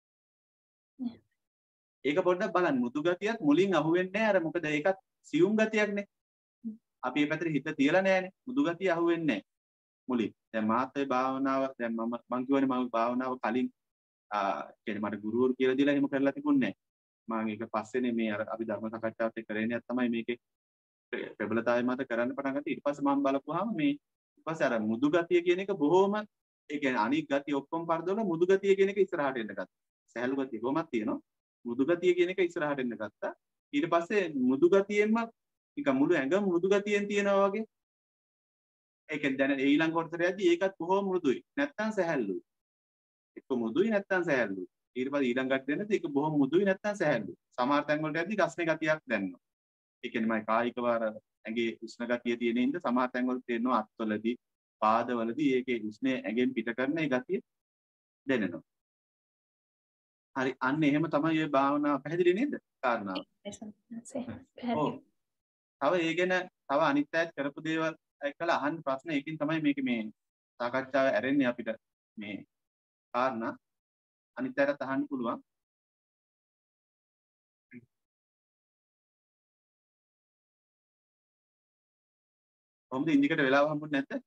ඒක පොඩ්ඩක් බලන්න මෘදු ගතියත් මුලින් අහුවෙන්නේ නැහැ. අර මොකද ඒකත් සියුම් ගතියක්නේ. අපි මේ පැත්තට හිත තියලා නැහැනේ. මෘදු ගතිය අහුවෙන්නේ නැහැ මුලින්. දැන් මාත්‍රේ භාවනාව දැන් මම මං කියවනේ මම භාවනාව කලින් ආ කියන්නේ මට ගුරුවරු කියලා දීලා එහෙම කරලා තිබුණේ නැහැ. මම ඒක පස්සේනේ මේ අර අපි ධර්ම සාකච්ඡාවත් එක්ක කරේනේ තමයි මේකේ ප්‍රබලතාවය මත කරන්න පටන් ගත්තේ. ඊට පස්සේ මම බලපුවාම මේ ඊට පස්සේ අර මෘදු ගතිය කියන එක බොහොම ඒ කියන්නේ අනික් ගතිය ඔක්කොම පරදවල මෘදු ගතිය කියන එක ඉස්සරහට එන්න ගත්තා. සහැල්ලු ගතිය කොහොමද තියෙනවා? මෘදු ගතිය කියන එක ඉස්සරහට එන්න ගත්තා. ඊට පස්සේ මෘදු ගතියෙන්ම නිකන් මුළු ඇඟම මෘදු ගතියෙන් තියෙනවා වගේ. ඒ කියන්නේ දැන් ඊළඟ කොටසට යද්දි ඒකත් බොහොම මෘදුයි. නැත්තම් සහැල්ලුයි. එක්ක මෘදුයි නැත්තම් සහැල්ලුයි. ඊට පස්සේ ඊළඟට දෙන්නත් ඒක බොහොම මෘදුයි නැත්තම් සහැල්ලුයි. සමහර තැන් වලට යද්දි රස්නේ ගතියක් දැනෙනවා. ඒ කියන්නේ මම කායිකව අර ඇඟේ උෂ්ණ ගතිය තියෙන ඉඳ සමහර තැන් වල තේරෙනවා අත්වලදී පාදවලදී ඒකේ උෂ්ණය ඇඟෙන් පිට කරන ඒ ගතිය දැනෙනවා. හරි අන්න එහෙම තමයි මේ භාවනාව පැහැදිලි නේද? කාරණාව. ඔව්. තව ඒ ගැන තව අනිත් අයත් කරපු දේවල් එක්කලා අහන්න ප්‍රශ්න ඒකෙන් තමයි මේක මේ සාකච්ඡාව ඇරෙන්නේ අපිට මේ කාරණා අනිත් අයත් අහන්න පුළුවන්. කොහොමද ඉන්දිකට වෙලාව හම්බුනේ නැද්ද?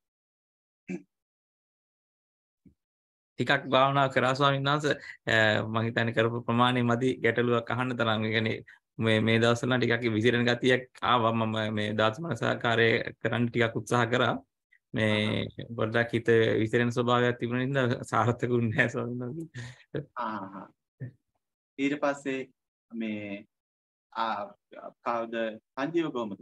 ටිකක් භාවනා කරා ස්වාමීන් වහන්සේ මම හිතන්නේ කරපු ප්‍රමාණය මදි ගැටලුවක් අහන්න තරම්. ඒ කියන්නේ මේ මේ දවස්වල ටිකක් විසිරෙන ගතියක් ආවා. මම මේ දාස් මනසාකාරය කරන්න ටිකක් උත්සාහ කරා. මේ පොඩ්ඩක් හිත විසිරෙන ස්වභාවයක් තිබුණ නිසා සාර්ථකුනේ නැහැ ස්වාමීන් වහන්සේ. ආහ්. ඊට පස්සේ මේ ආ කවුද සංජීව කොහමද?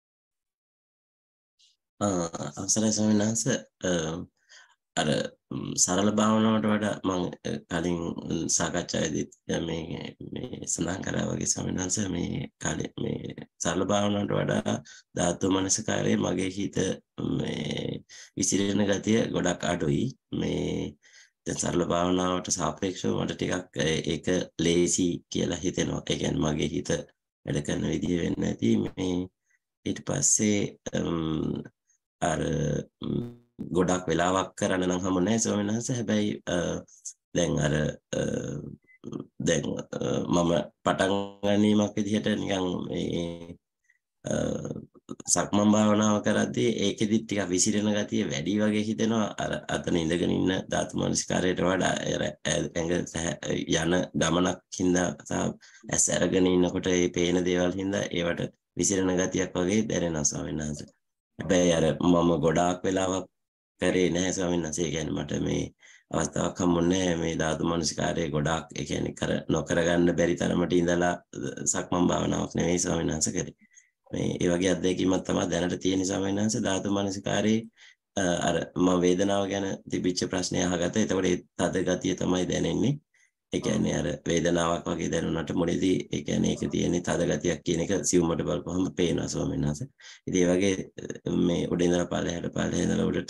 අවසරයි ස්වාමීන් වහන්සේ අර සරල භාවනාවට වඩා මම කලින් සාකච්ඡාවේදී මේ මේ සඳහන් කරා වගේ ස්වාමීන් වහන්සේ මේ කාලේ මේ සරල භාවනාවට වඩා ධාතු මනසකාරයේ මගේ හිත මේ විසිරෙන ගතිය ගොඩක් අඩුයි. මේ දැන් සරල භාවනාවට සාපේක්ෂව මට ටිකක් ඒක ලේසි කියලා හිතෙනවා. ඒ කියන්නේ මගේ හිත වැඩ කරන විදිය වෙන්නේ නැති මේ ඊට පස්සේ අර ගොඩක් වෙලාවක් කරන්න නම් හමු නැහැ ස්වාමීන් වහන්සේ. හැබැයි දැන් අර දැන් මම පටන් ගැනීමක් විදිහට නිකන් මේ සක්මන් භාවනාව කරද්දී ඒකෙදි ටිකක් විසිරෙන ගතිය වැඩි වගේ හිතෙනවා. අර අතන ඉඳගෙන ඉන්න ධාතු මනස්කාරයට වඩා ඇඟ යන ගමනක් හින්දා සහ ඇස් අරගෙන ඉන්නකොට මේ පේන දේවල් හින්දා ඒවට විසිරෙන ගතියක් වගේ දැනෙනවා ස්වාමීන් වහන්සේ. හැබැයි අර මම ගොඩාක් වෙලාවක් කරේ නැහැ ස්වාමීන් වහන්සේ. කියන්නේ මට මේ අවස්ථාවක් හම්බුනේ මේ ධාතු මනස්කාරයේ ගොඩාක් ඒ කියන්නේ කර නොකර ගන්න බැරි තරමට ඉඳලා සක්මන් භාවනාවක් නෙවෙයි ස්වාමීන් වහන්සේ කරේ. මේ ඒ වගේ අත්දැකීමක් තමයි දැනට තියෙන ස්වාමීන් වහන්සේ. ධාතු මනස්කාරයේ අර මම වේදනාව ගැන තිබිච්ච ප්‍රශ්නය අහගත්තා. එතකොට ඒ තද ගතිය තමයි දැනෙන්නේ. ඒ කියන්නේ අර වේදනාවක් වගේ දැනුණාට මුලදී ඒ කියන්නේ ඒක තියෙන තද ගතියක් කියන එක සිවුමට බලපුවම පේනවා ස්වාමීන් වහන්සේ. ඉතින් ඒ වගේ මේ උඩින් ඉඳලා පල්ලෙහාට පල්ලෙහා ඉඳලා උඩට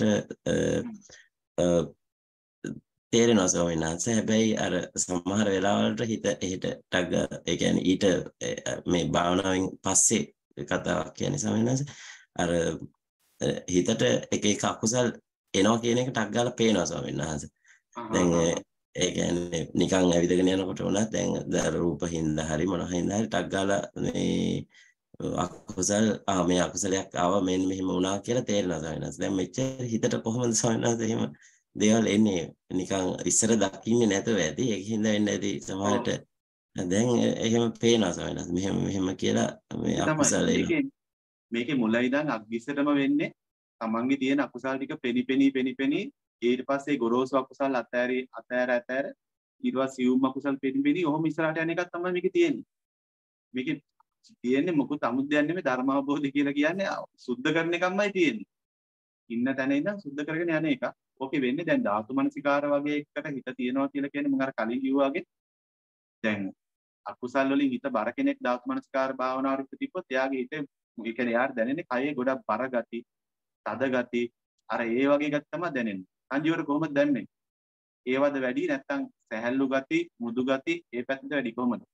තේරෙනවා ස්වාමීන් වහන්සේ. හැබැයි අර සමහර වෙලාවලට හිත එහෙට ටග ඒ කියන්නේ ඊට මේ භාවනාවෙන් පස්සේ කතාවක් කියන්නේ ස්වාමීන් වහන්සේ. අර හිතට එක එක අකුසල් එනවා කියන එක ටක් ගාලා පේනවා ස්වාමීන් වහන්සේ. දැන් ඒ කියන්නේ නිකන් ඇවිදගෙන යනකොට උනත් දැන් ද රූප හින්දා හරි මොන හින්දා හරි ටක් ගාලා මේ අකුසල ආ මේ අකුසලයක් ආවා මෙන්න මෙහෙම වුණා කියලා තේරෙනවා සවිනාස. දැන් මෙච්චර හිතට කොහොමද සවිනාස එහෙම දේවල් එන්නේ නිකන් ඉස්සර දකින්නේ නැතුව ඇති ඒක හින්දා වෙන්නේ ඇති සමහරට දැන් එහෙම පේනවා සවිනාස. මෙහෙම මෙහෙම කියලා මේ අකුසල මේකේ මේකේ මුල ඉඳන් අග්ගිස්සටම වෙන්නේ තමන්ගේ තියෙන අකුසල ටික පෙනි පෙනි පෙනි පෙනි ඊට පස්සේ ගොරෝසු අකුසල අතෑරි අතෑර අතෑර ඊට පස්සේ සියුම් අකුසල පෙනි පෙනි ඔහොම ඉස්සරහට යන එකක් තමයි මේකේ තියෙන්නේ. මේකේ තියෙන්නේ මොකුත් අමුද්දයක් නෙමෙයි ධර්ම අවබෝධය කියලා කියන්නේ සුද්ධ කරන එකමයි තියෙන්නේ. ඉන්න තැන ඉඳන් සුද්ධ කරගෙන යන එක. ඕකේ වෙන්නේ දැන් ධාතු මනසිකාර වගේ එකට හිත තියනවා කියලා කියන්නේ මම අර කලින් කිව්වා වගේ දැන් අකුසල් වලින් හිත බර කෙනෙක් ධාතු මනසිකාර භාවනාවට තිබ්බොත් එයාගේ හිත ඒ කියන්නේ යාර දැනෙන්නේ කයේ ගොඩක් බර ගති, තද ගති, අර ඒ වගේ ගති තමයි දැනෙන්නේ. සංජීවර කොහොමද දැනෙන්නේ? ඒවද වැඩි නැත්නම් සැහැල්ලු ගති, මුදු ගති ඒ පැත්තට වැඩි කොහොමද?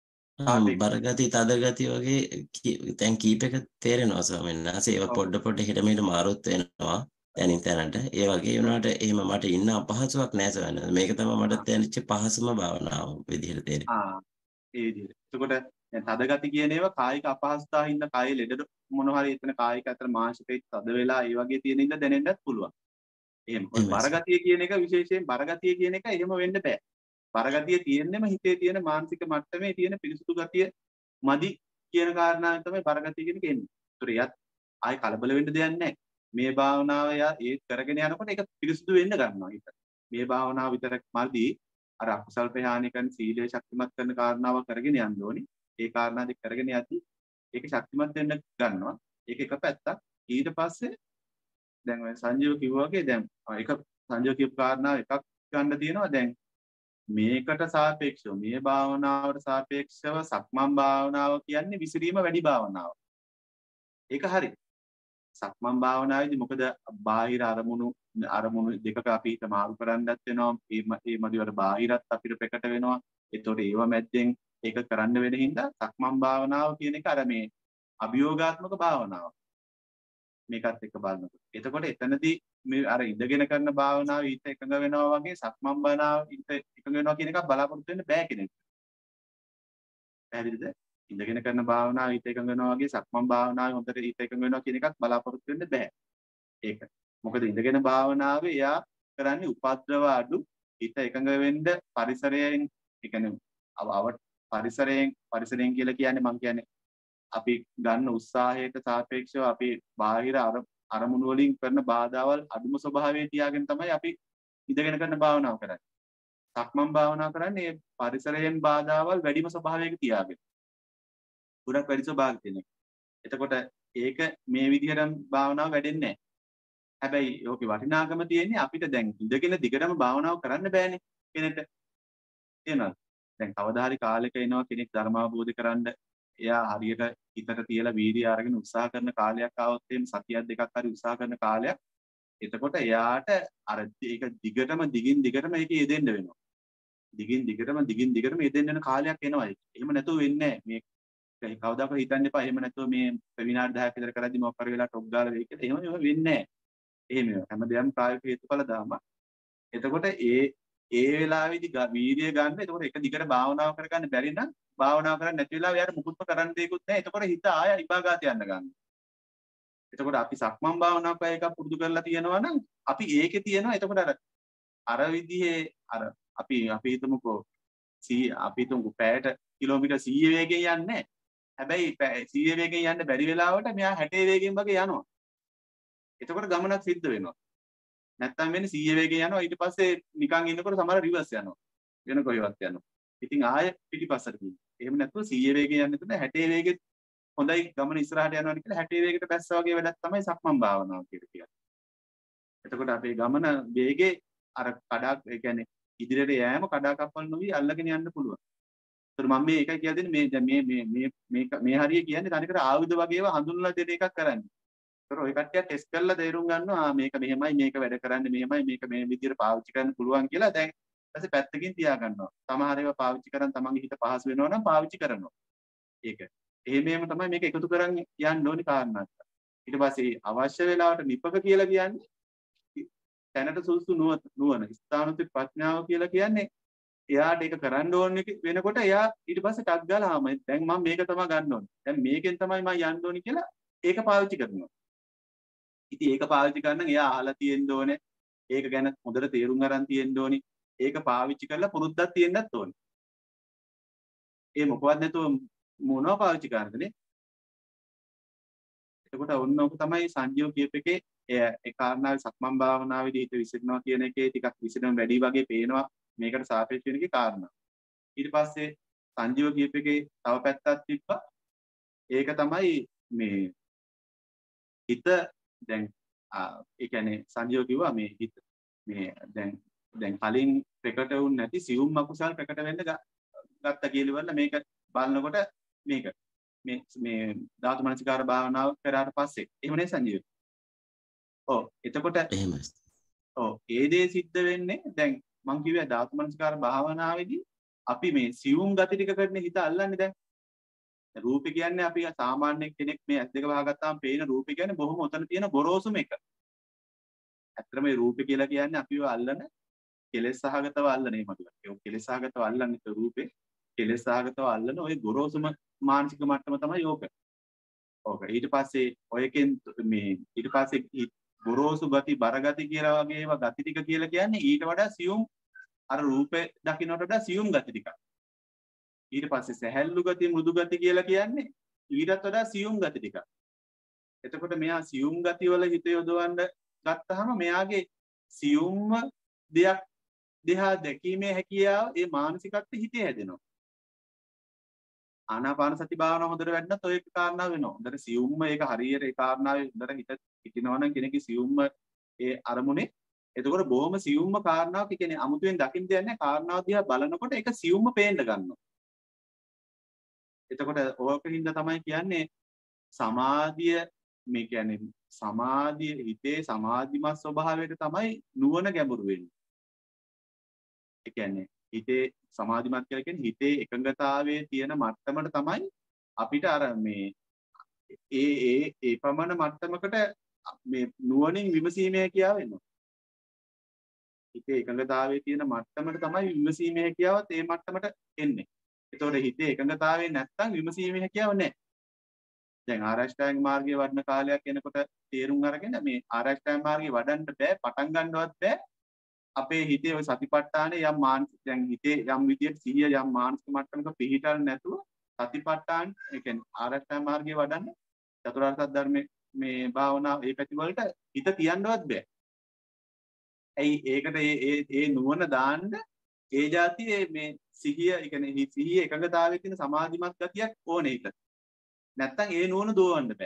බරගති තද ගති වගේ දැන් කීපයක තේරෙනවා ස්වාමීන් වහන්සේ. ඒවා පොඩ පොඩ හිට මෙහෙට මාරුත් වෙනවා දැනින් තැනට. ඒ වගේ වුණාට එහෙම මට ඉන්න අපහසුයක් නැහැ ස්වාමීන් වහන්සේ. මේක තමයි මට දැනෙච්ච පහසුම භාවනාව විදිහට තේරෙන්නේ. ආ ඒ විදිහට. එතකොට දැන් තද ගති කියන ඒවා කායික අපහසුතාව හින්දා කායේ ලෙඩ මොන හරි එතන කායික අතර මාංශ පෙත් තද වෙලා ඒ වගේ තියෙන ඉඳ දැනෙන්නත් පුළුවන්. එහෙම. ඔය බරගතිය කියන එක විශේෂයෙන් බරගතිය කියන එක එහෙම වෙන්න බෑ. බරගතිය තියෙන්නෙම හිතේ තියෙන මානසික මට්ටමේ තියෙන පිරිසුදු ගතිය මදි කියන කාරණාවෙන් තමයි බරගතිය කියන එක එන්නේ. ඒතර එයත් ආයි කලබල වෙන්න දෙයක් නැහැ. මේ භාවනාව එයා ඒ කරගෙන යනකොට ඒක පිරිසුදු වෙන්න ගන්නවා හිත. මේ භාවනාව විතරක් මදි අර අකුසල් ප්‍රහාණය කරන සීලය ශක්තිමත් කරන කාරණාව කරගෙන යන්න ඕනි. ඒ කාරණා දෙක කරගෙන යද්දි ඒක ශක්තිමත් වෙන්න ගන්නවා. ඒක එක පැත්තක්. ඊට පස්සේ දැන් ඔය සංජීව කිව්වා වගේ දැන් එක සංජීව කියපු කාරණාව එකක් ගන්න තියෙනවා. දැන් මේකට සාපේක්ෂව මේ භාවනාවට සාපේක්ෂව සක්මන් භාවනාව කියන්නේ විසිරීම වැඩි භාවනාවක්. ඒක හරි. සක්මන් භාවනාවේදී මොකද බාහිර අරමුණු අරමුණු දෙකක අපි හිත මාරු කරන්නත් වෙනවා. මේ මේ මදිවට බාහිරත් අපිට ප්‍රකට වෙනවා. ඒතකොට ඒව මැද්දෙන් ඒක කරන්න වෙන හින්දා සක්මන් භාවනාව කියන එක අර මේ අභියෝගාත්මක භාවනාව. මේකත් එක්ක බලනකොට. එතකොට එතනදී මේ අර ඉඳගෙන කරන භාවනාව ඊට එකඟ වෙනවා වගේ සක්මන් භාවනාව ඊට එකඟ වෙනවා කියන එකක් බලාපොරොත්තු වෙන්න බෑ කෙනෙක්. පැහැදිලිද? ඉඳගෙන කරන භාවනාව ඊට එකඟ වෙනවා වගේ සක්මන් භාවනාව හොඳට ඊට එකඟ වෙනවා කියන එකක් බලාපොරොත්තු වෙන්න බෑ. ඒක. මොකද ඉඳගෙන භාවනාවේ එයා කරන්නේ උපද්‍රව අඩු ඊට එකඟ වෙන්න පරිසරයෙන් ඒ කියන්නේ අව පරිසරයෙන් පරිසරයෙන් කියලා කියන්නේ මම කියන්නේ අපි ගන්න උත්සාහයට සාපේක්ෂව අපි බාහිර අරමුණු වලින් කරන බාධාවල් අඩුම ස්වභාවයේ තියාගෙන තමයි අපි ඉඳගෙන කරන භාවනාව කරන්නේ. සක්මන් භාවනාව කරන්නේ පරිසරයෙන් බාධාවල් වැඩිම ස්වභාවයක තියාගෙන. ගොඩක් වැඩි ස්වභාවයක තියෙන. එතකොට ඒක මේ විදිහටම භාවනාව වැඩෙන්නේ නැහැ. හැබැයි ඕකේ වටිනාකම තියෙන්නේ අපිට දැන් ඉඳගෙන දිගටම භාවනාව කරන්න බෑනේ කෙනෙක්ට. තේරෙනවද? දැන් කවදා හරි කාලෙක එනවා කෙනෙක් ධර්ම අවබෝධ කරගන්න එයා හරියට හිතට තියලා වීර්යය අරගෙන උත්සාහ කරන කාලයක් ආවොත් එම් සතියක් දෙකක් හරි උත්සාහ කරන කාලයක් එතකොට එයාට අර ඒක දිගටම දිගින් දිගටම ඒකේ යෙදෙන්න වෙනවා. දිගින් දිගටම දිගින් දිගටම යෙදෙන්න වෙන කාලයක් එනවා ඒක. එහෙම නැතුව වෙන්නේ නැහැ. මේ කවදාකවත් හිතන්න එපා. එහෙම නැතුව මේ විනාඩි දහයක් විතර කරද්දි මොකක් හරි වෙලා ටොක් ගාලා වෙයි කියලා. එහෙම එහෙම වෙන්නේ නැහැ. එහෙම හැමදේම ප්‍රායෝගික හේතුඵල දාම. එතකොට ඒ ඒ වෙලාවේදී වීර්යය ගන්න. එතකොට එක දිගට භාවනාව කරගන්න බැරි නම් භාවනා කරන්නේ නැති වෙලාව යාර මුකුත්ම කරන්න දෙයක්වත් නැහැ. එතකොට හිත ආය විභාගات යන්න ගන්නවා. එතකොට අපි සක්මන් භාවනාව කය එකක් පුරුදු කරලා තියෙනවා නම් අපි ඒකේ තියෙනවා. එතකොට අර අර විදිහේ අර අපි අපි හිතමුකෝ සී අපි හිතමුකෝ පැයට කිලෝමීටර් සීය වේගයෙන් යන්නේ නැහැ. හැබැයි සීය වේගයෙන් යන්න බැරි වෙලාවට මෙයා හැටේ වේගයෙන් වගේ යනවා. එතකොට ගමනක් සිද්ධ වෙනවා. නැත්තම් වෙන්නේ සීය වේගයෙන් යනවා ඊට පස්සේ නිකන් ඉන්නකොට සමහර රිවර්ස් යනවා. වෙන කොහෙවත් යනවා. ඉතින් ආය පිටිපස්සට ගිහින්. එහෙම නැත්නම් සීය වේගයෙන් යන්න තුන හැටේ වේගෙත් හොඳයි ගමන ඉස්සරහට යනවා කියලා හැටේ වේගයට බැස්සා වගේ වැඩක් තමයි සක්මන් භාවනාව කියලා කියන්නේ. එතකොට අපේ ගමන වේගේ අර කඩක් ඒ කියන්නේ ඉදිරියට යෑම කඩා කප්පල් නොවි අල්ලගෙන යන්න පුළුවන්. ඒතර මම මේ එකයි කියලා දෙන්නේ මේ දැන් මේ මේ මේ මේ මේ හරිය කියන්නේ තනිකර ආයුධ වගේ ඒවා හඳුන්වලා දෙන එකක් කරන්නේ. ඒතර ඔය කට්ටිය ටෙස්ට් කරලා තේරුම් ගන්නවා මේක මෙහෙමයි මේක වැඩ කරන්නේ මෙහෙමයි මේක මේ විදිහට පාවිච්චි කරන්න පුළුවන් කියලා දැන් ඊපස්සේ පැත්තකින් තියා ගන්නවා. සමහර ඒවා පාවිච්චි කරන් තමන්ගේ හිත පහසු වෙනවා නම් පාවිච්චි කරනවා. ඒක. එහෙම එහෙම තමයි මේක එකතු කරන් යන්න ඕනි කාරණාවක්. ඊට පස්සේ අවශ්‍ය වෙලාවට නිපක කියලා කියන්නේ තැනට සුසු නුවණ ස්ථානෝචිත ප්‍රඥාව කියලා කියන්නේ එයාට ඒක කරන්න ඕනේ වෙනකොට එයා ඊට පස්සේ ටක් ගාලා ආම දැන් මම මේක තමයි ගන්න ඕනේ. දැන් මේකෙන් තමයි මම යන්න ඕනේ කියලා ඒක පාවිච්චි කරනවා. ඉතින් ඒක පාවිච්චි කරන්න එයා අහලා තියෙන්න ඕනේ. ඒක ගැන හොඳට තේරුම් ගන්න තියෙන්න ඕනේ. ඒක පාවිච්චි කරලා පුරුද්දක් තියෙන්නත් ඕනේ. ඒ මොකවත් නැතුව මොනවා පාවිච්චි කරන්නද? එතකොට ඔන්න ඔක තමයි සංජීව කියප එකේ ඒ කාරණාවේ සක්මන් භාවනාවේදී හිත විසිරනවා කියන එකේ ටිකක් විසිරෙන වැඩි වගේ පේනවා මේකට සාපේක්ෂ වෙන එකේ කාරණා. ඊට පස්සේ සංජීව කියප එකේ තව පැත්තක් තිබ්බා. ඒක තමයි මේ හිත දැන් ඒ කියන්නේ සංජීව කිව්වා මේ හිත මේ දැන් දැන් කලින් ප්‍රකට වුණ නැති සියුම් අකුසල් ප්‍රකට වෙන්න ගත්ත කියලා වල මේක බලනකොට මේක මේ මේ ධාතු මනසිකාර භාවනාව කරාට පස්සේ එහෙමනේ සංජීව. ඔව් එතකොට එහෙමයි. ඔව් ඒ දේ සිද්ධ වෙන්නේ දැන් මම කිව්වා ධාතු මනසිකාර භාවනාවේදී අපි මේ සියුම් ගති ටික කරන හිත අල්ලන්නේ දැන්. රූපය කියන්නේ අපි සාමාන්‍ය කෙනෙක් මේ ඇස් දෙක වහගත්තාම පේන රූපය කියන්නේ බොහොම උතන තියෙන ගොරෝසුම එක. ඇත්තටම මේ රූපය කියලා කියන්නේ අපිව අල්ලන කෙලෙස් සහගතව අල්ලන එහෙම කියලා. ඒ කෙලෙස් සහගතව අල්ලන්නේ රූපේ කෙලෙස් සහගතව අල්ලන ওই ගොරෝසුම මානසික මට්ටම තමයි ඕක. ඕක ඊට පස්සේ ඔයකෙන් මේ ඊට පස්සේ ගොරෝසු ගති බර ගති කියලා වගේ ඒවා ගති ටික කියලා කියන්නේ ඊට වඩා සියුම් අර රූපේ දකින්නට වඩා සියුම් ගති ටිකක්. ඊට පස්සේ සැහැල්ලු ගති මෘදු ගති කියලා කියන්නේ ඊටත් වඩා සියුම් ගති ටිකක්. එතකොට මෙයා සියුම් ගති වල හිත යොදවන්න ගත්තාම මෙයාගේ සියුම්ම දෙයක් දෙහා දැකීමේ හැකියාව ඒ මානසිකත්වයේ හිතේ හැදෙනවා. ආනාපාන සති භාවනාව හොඳට වැඩනත් ඔය එක කාරණා වෙනවා. හොඳට සියුම්ම ඒක හරියට ඒ කාරණාවේ හොඳට හිත හිටිනවා නම් කෙනෙක්ගේ සියුම්ම ඒ අරමුණේ එතකොට බොහොම සියුම්ම කාරණාවක් කියන්නේ අමුතුවෙන් දකින්න දෙයක් නැහැ. කාරණාව දිහා බලනකොට ඒක සියුම්ම පේන්න ගන්නවා. එතකොට ඕකින්ද තමයි කියන්නේ සමාධිය මේ කියන්නේ සමාධිය හිතේ සමාධිමත් ස්වභාවයට තමයි නුවණ ගැඹුරු වෙන්නේ. ඒ කියන්නේ හිතේ සමාධිමත් කියලා කියන්නේ හිතේ එකඟතාවයේ තියෙන මට්ටමට තමයි අපිට අර මේ ඒ ඒ ඒ ප්‍රමාණ මට්ටමකට මේ නුවණින් විමසීමේ හැකියාව එනවා. හිතේ එකඟතාවයේ තියෙන මට්ටමට තමයි විමසීමේ හැකියාවත් ඒ මට්ටමට එන්නේ. ඒතකොට හිතේ එකඟතාවයේ නැත්තම් විමසීමේ හැකියාව නැහැ. දැන් ආරෂ්ඨාංග මාර්ගයේ වඩන කාලයක් එනකොට තේරුම් අරගෙන මේ ආරෂ්ඨාංග මාර්ගයේ වඩන්න බෑ පටන් ගන්නවත් බෑ අපේ හිතේ ওই සතිපට්ඨානේ යම් මානසික දැන් හිතේ යම් විදියට සිහිය යම් මානසික මට්ටමක පිහිටල් නැතුව සතිපට්ඨාන ඒ කියන්නේ ආරෂ්ඨාංග මාර්ගයේ වඩන්න චතුරාර්ය සත්‍ය ධර්මයේ මේ භාවනාව ඒ පැති වලට හිත තියන්නවත් බෑ. ඇයි ඒකට ඒ ඒ ඒ නුවණ දාන්න ඒ જાතියේ මේ සිහිය ඒ කියන්නේ සිහිය එකඟතාවයේ තියෙන සමාධිමත් ගතියක් ඕනේ ඒක. නැත්තම් ඒ නුවණ දුවවන්න බෑ.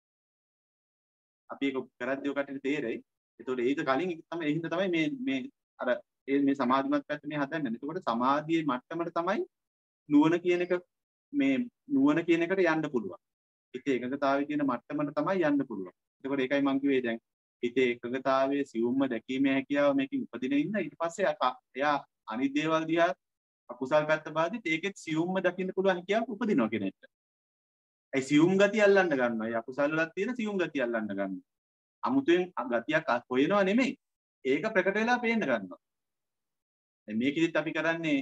අපි ඒක කරද්දී ඔකට තේරෙයි. ඒතකොට ඒක කලින් තමයි ඒ හින්දා තමයි මේ මේ අර මේ සමාධිමත් පැත්ත මේ හදන්නේ. එතකොට සමාධියේ මට්ටමට තමයි නුවණ කියන එක මේ නුවණ කියන එකට යන්න පුළුවන්. හිතේ එකඟතාවයේ තියෙන මට්ටමට තමයි යන්න පුළුවන්. එතකොට ඒකයි මම කිව්වේ දැන් හිතේ එකඟතාවයේ සියුම්ම දැකීමේ හැකියාව මේකෙන් උපදින ඉන්න ඊට පස්සේ එයා අනිත් දේවල් දිහා අකුසල් පැත්ත බාදිත් ඒකෙත් සියුම්ම දකින්න පුළුවන් හැකියාව උපදිනවා කෙනෙක්ට. ඒ සියුම් ගතිය අල්ලන්න ගන්නවා. ඒ අකුසල් වලක් තියෙන සියුම් ගතිය අල්ලන්න ගන්නවා. අමුතුවෙන් ගතියක් හොයනවා නෙමෙයි. ඒක ප්‍රකට වෙලා පේන්න ගන්නවා. දැන් මේකෙදිත් අපි කරන්නේ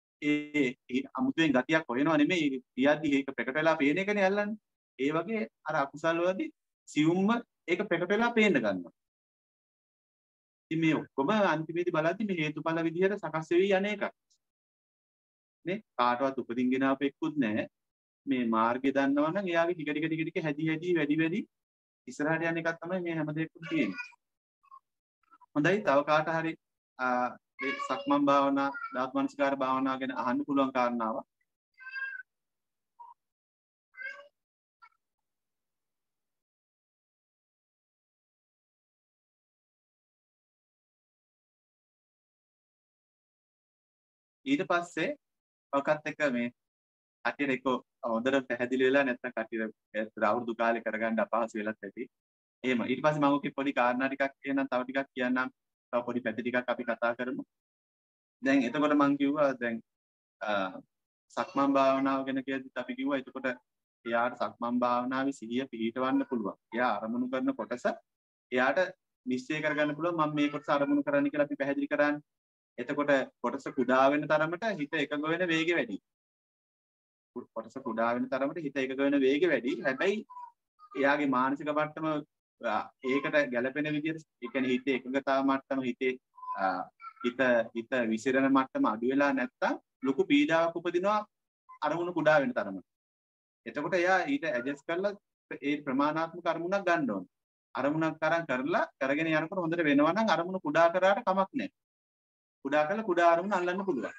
ඒ අමුතුවෙන් ගතියක් හොයනවා නෙමෙයි. ඊයද්දි ඒක ප්‍රකට වෙලා පේන එකනේ අල්ලන්නේ. ඒ වගේ අර අකුසල් වලදී සියුම්ම ඒක ප්‍රකට වෙලා පේන්න ගන්නවා. ඉතින් මේ ඔක්කොම අන්තිමේදී බලද්දි මේ හේතුඵල විදිහට සකස් වෙවි යන එකක්. නේ කාටවත් උපදින්ගෙන අපෙක්කුත් නැහැ. මේ මාර්ගය දන්නවා නම් එයාගේ ටික ටික ටික ටික හැදි හැදි වැඩි වැඩි ඉස්සරහට යන එකක් තමයි මේ හැම දෙයක්ම තියෙන්නේ. හොඳයි තව කාට හරි ඒ සක්මන් භාවනා, ධාතු මනසිකාර භාවනා ගැන අහන්න පුළුවන් කාරණාවක්. ඊට පස්සේ ඔකත් එක මේ කටියට එක හොඳට පැහැදිලි වෙලා නැත්නම් කටියට අවුරුදු කාලේ කරගන්න අපහසු වෙලත් ඇති. එහෙම. ඊට පස්සේ මම ඔකේ පොඩි කාරණා ටිකක් කියන්නම් තව ටිකක් කියන්නම්. තව පොඩි පැති ටිකක් අපි කතා කරමු. දැන් එතකොට මම කිව්වා දැන් සක්මන් භාවනාව ගැන කියද්දිත් අපි කිව්වා එතකොට එයාට සක්මන් භාවනාවේ සිහිය පිහිටවන්න පුළුවන්. එයා අරමුණු කරන කොටස එයාට නිශ්චය කරගන්න පුළුවන් මම මේ කොටස අරමුණු කරන්න කියලා අපි පැහැදිලි කරන්නේ. එතකොට කොටස කුඩා වෙන තරමට හිත එකඟ වෙන වේගය වැඩි. කොටස කුඩා වෙන තරමට හිත එකඟ වෙන වේගය වැඩි. හැබැයි එයාගේ මානසික මට්ටම ඒකට ගැළපෙන විදිහට ඒ කියන්නේ හිතේ එකඟතාව මට්ටම හිතේ හිත හිත විසිරෙන මට්ටම අඩු වෙලා නැත්තම් ලොකු පීඩාවක් උපදිනවා අරමුණු කුඩා වෙන තරමට. එතකොට එයා ඊට ඇඩ්ජස්ට් කරලා ඒ ප්‍රමාණාත්මක අරමුණක් ගන්න ඕනේ. අරමුණක් කරන් කරලා කරගෙන යනකොට හොඳට වෙනවා නම් අරමුණු කුඩා කරාට කමක් නැහැ. කුඩා කරලා කුඩා අරමුණ අල්ලන්න පුළුවන්.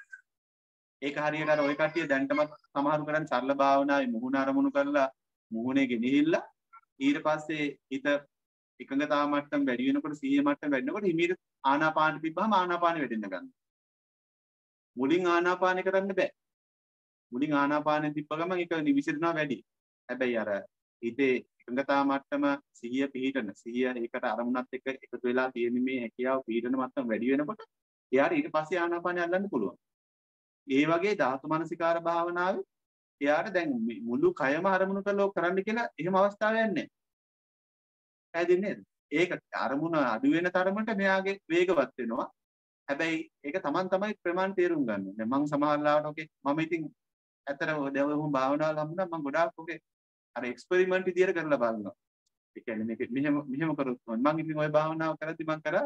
ඒක හරියට අර ඔය කට්ටිය දැන්ටමත් සමහරු කරන් සරල භාවනාවේ මුහුණ අරමුණු කරලා මුහුණේ ගෙනිහිල්ලා ඊට පස්සේ හිත එකඟතාව මට්ටම වැඩි වෙනකොට සිහිය මට්ටම වැඩි වෙනකොට හිමීට ආනාපානෙ තිබ්බහම ආනාපානෙ වැඩෙන්න ගන්නවා. මුලින් ආනාපානෙ කරන්න බෑ. මුලින් ආනාපානෙ තිබ්බ ගමන් ඒක නිවිසිරනවා වැඩි. හැබැයි අර හිතේ එකඟතාව මට්ටම සිහිය පිහිටන සිහිය ඒකට අරමුණත් එක්ක එකතු වෙලා තියෙන මේ හැකියාව පිහිටන මට්ටම වැඩි වෙනකොට එයාට ඊට පස්සේ ආනාපානෙ අල්ලන්න පුළුවන්. ඒ වගේ ධාතු මනසිකාර භාවනාවේ එයාට දැන් මුළු කයම අරමුණු කරලා කරන්න කියලා එහෙම අවස්ථාවක් නැහැ. පැහැදිලි නේද? ඒක අරමුණ අඩු වෙන තරමට මෙයාගේ වේගවත් වෙනවා. හැබැයි ඒක Taman තමයි ප්‍රමාණ තේරුම් ගන්න. දැන් මම සමහරවිට ඔකේ මම ඉතින් ඇත්තටම දැන් භාවනාවල හම්බුණා මම ගොඩාක් ඔකේ අර එක්ස්පෙරිමන්ට් විදියට කරලා බලනවා. ඒ කියන්නේ මේක මෙහෙම මෙහෙම කරොත් මම ඉතින් ওই භාවනාව කරද්දි මම කරා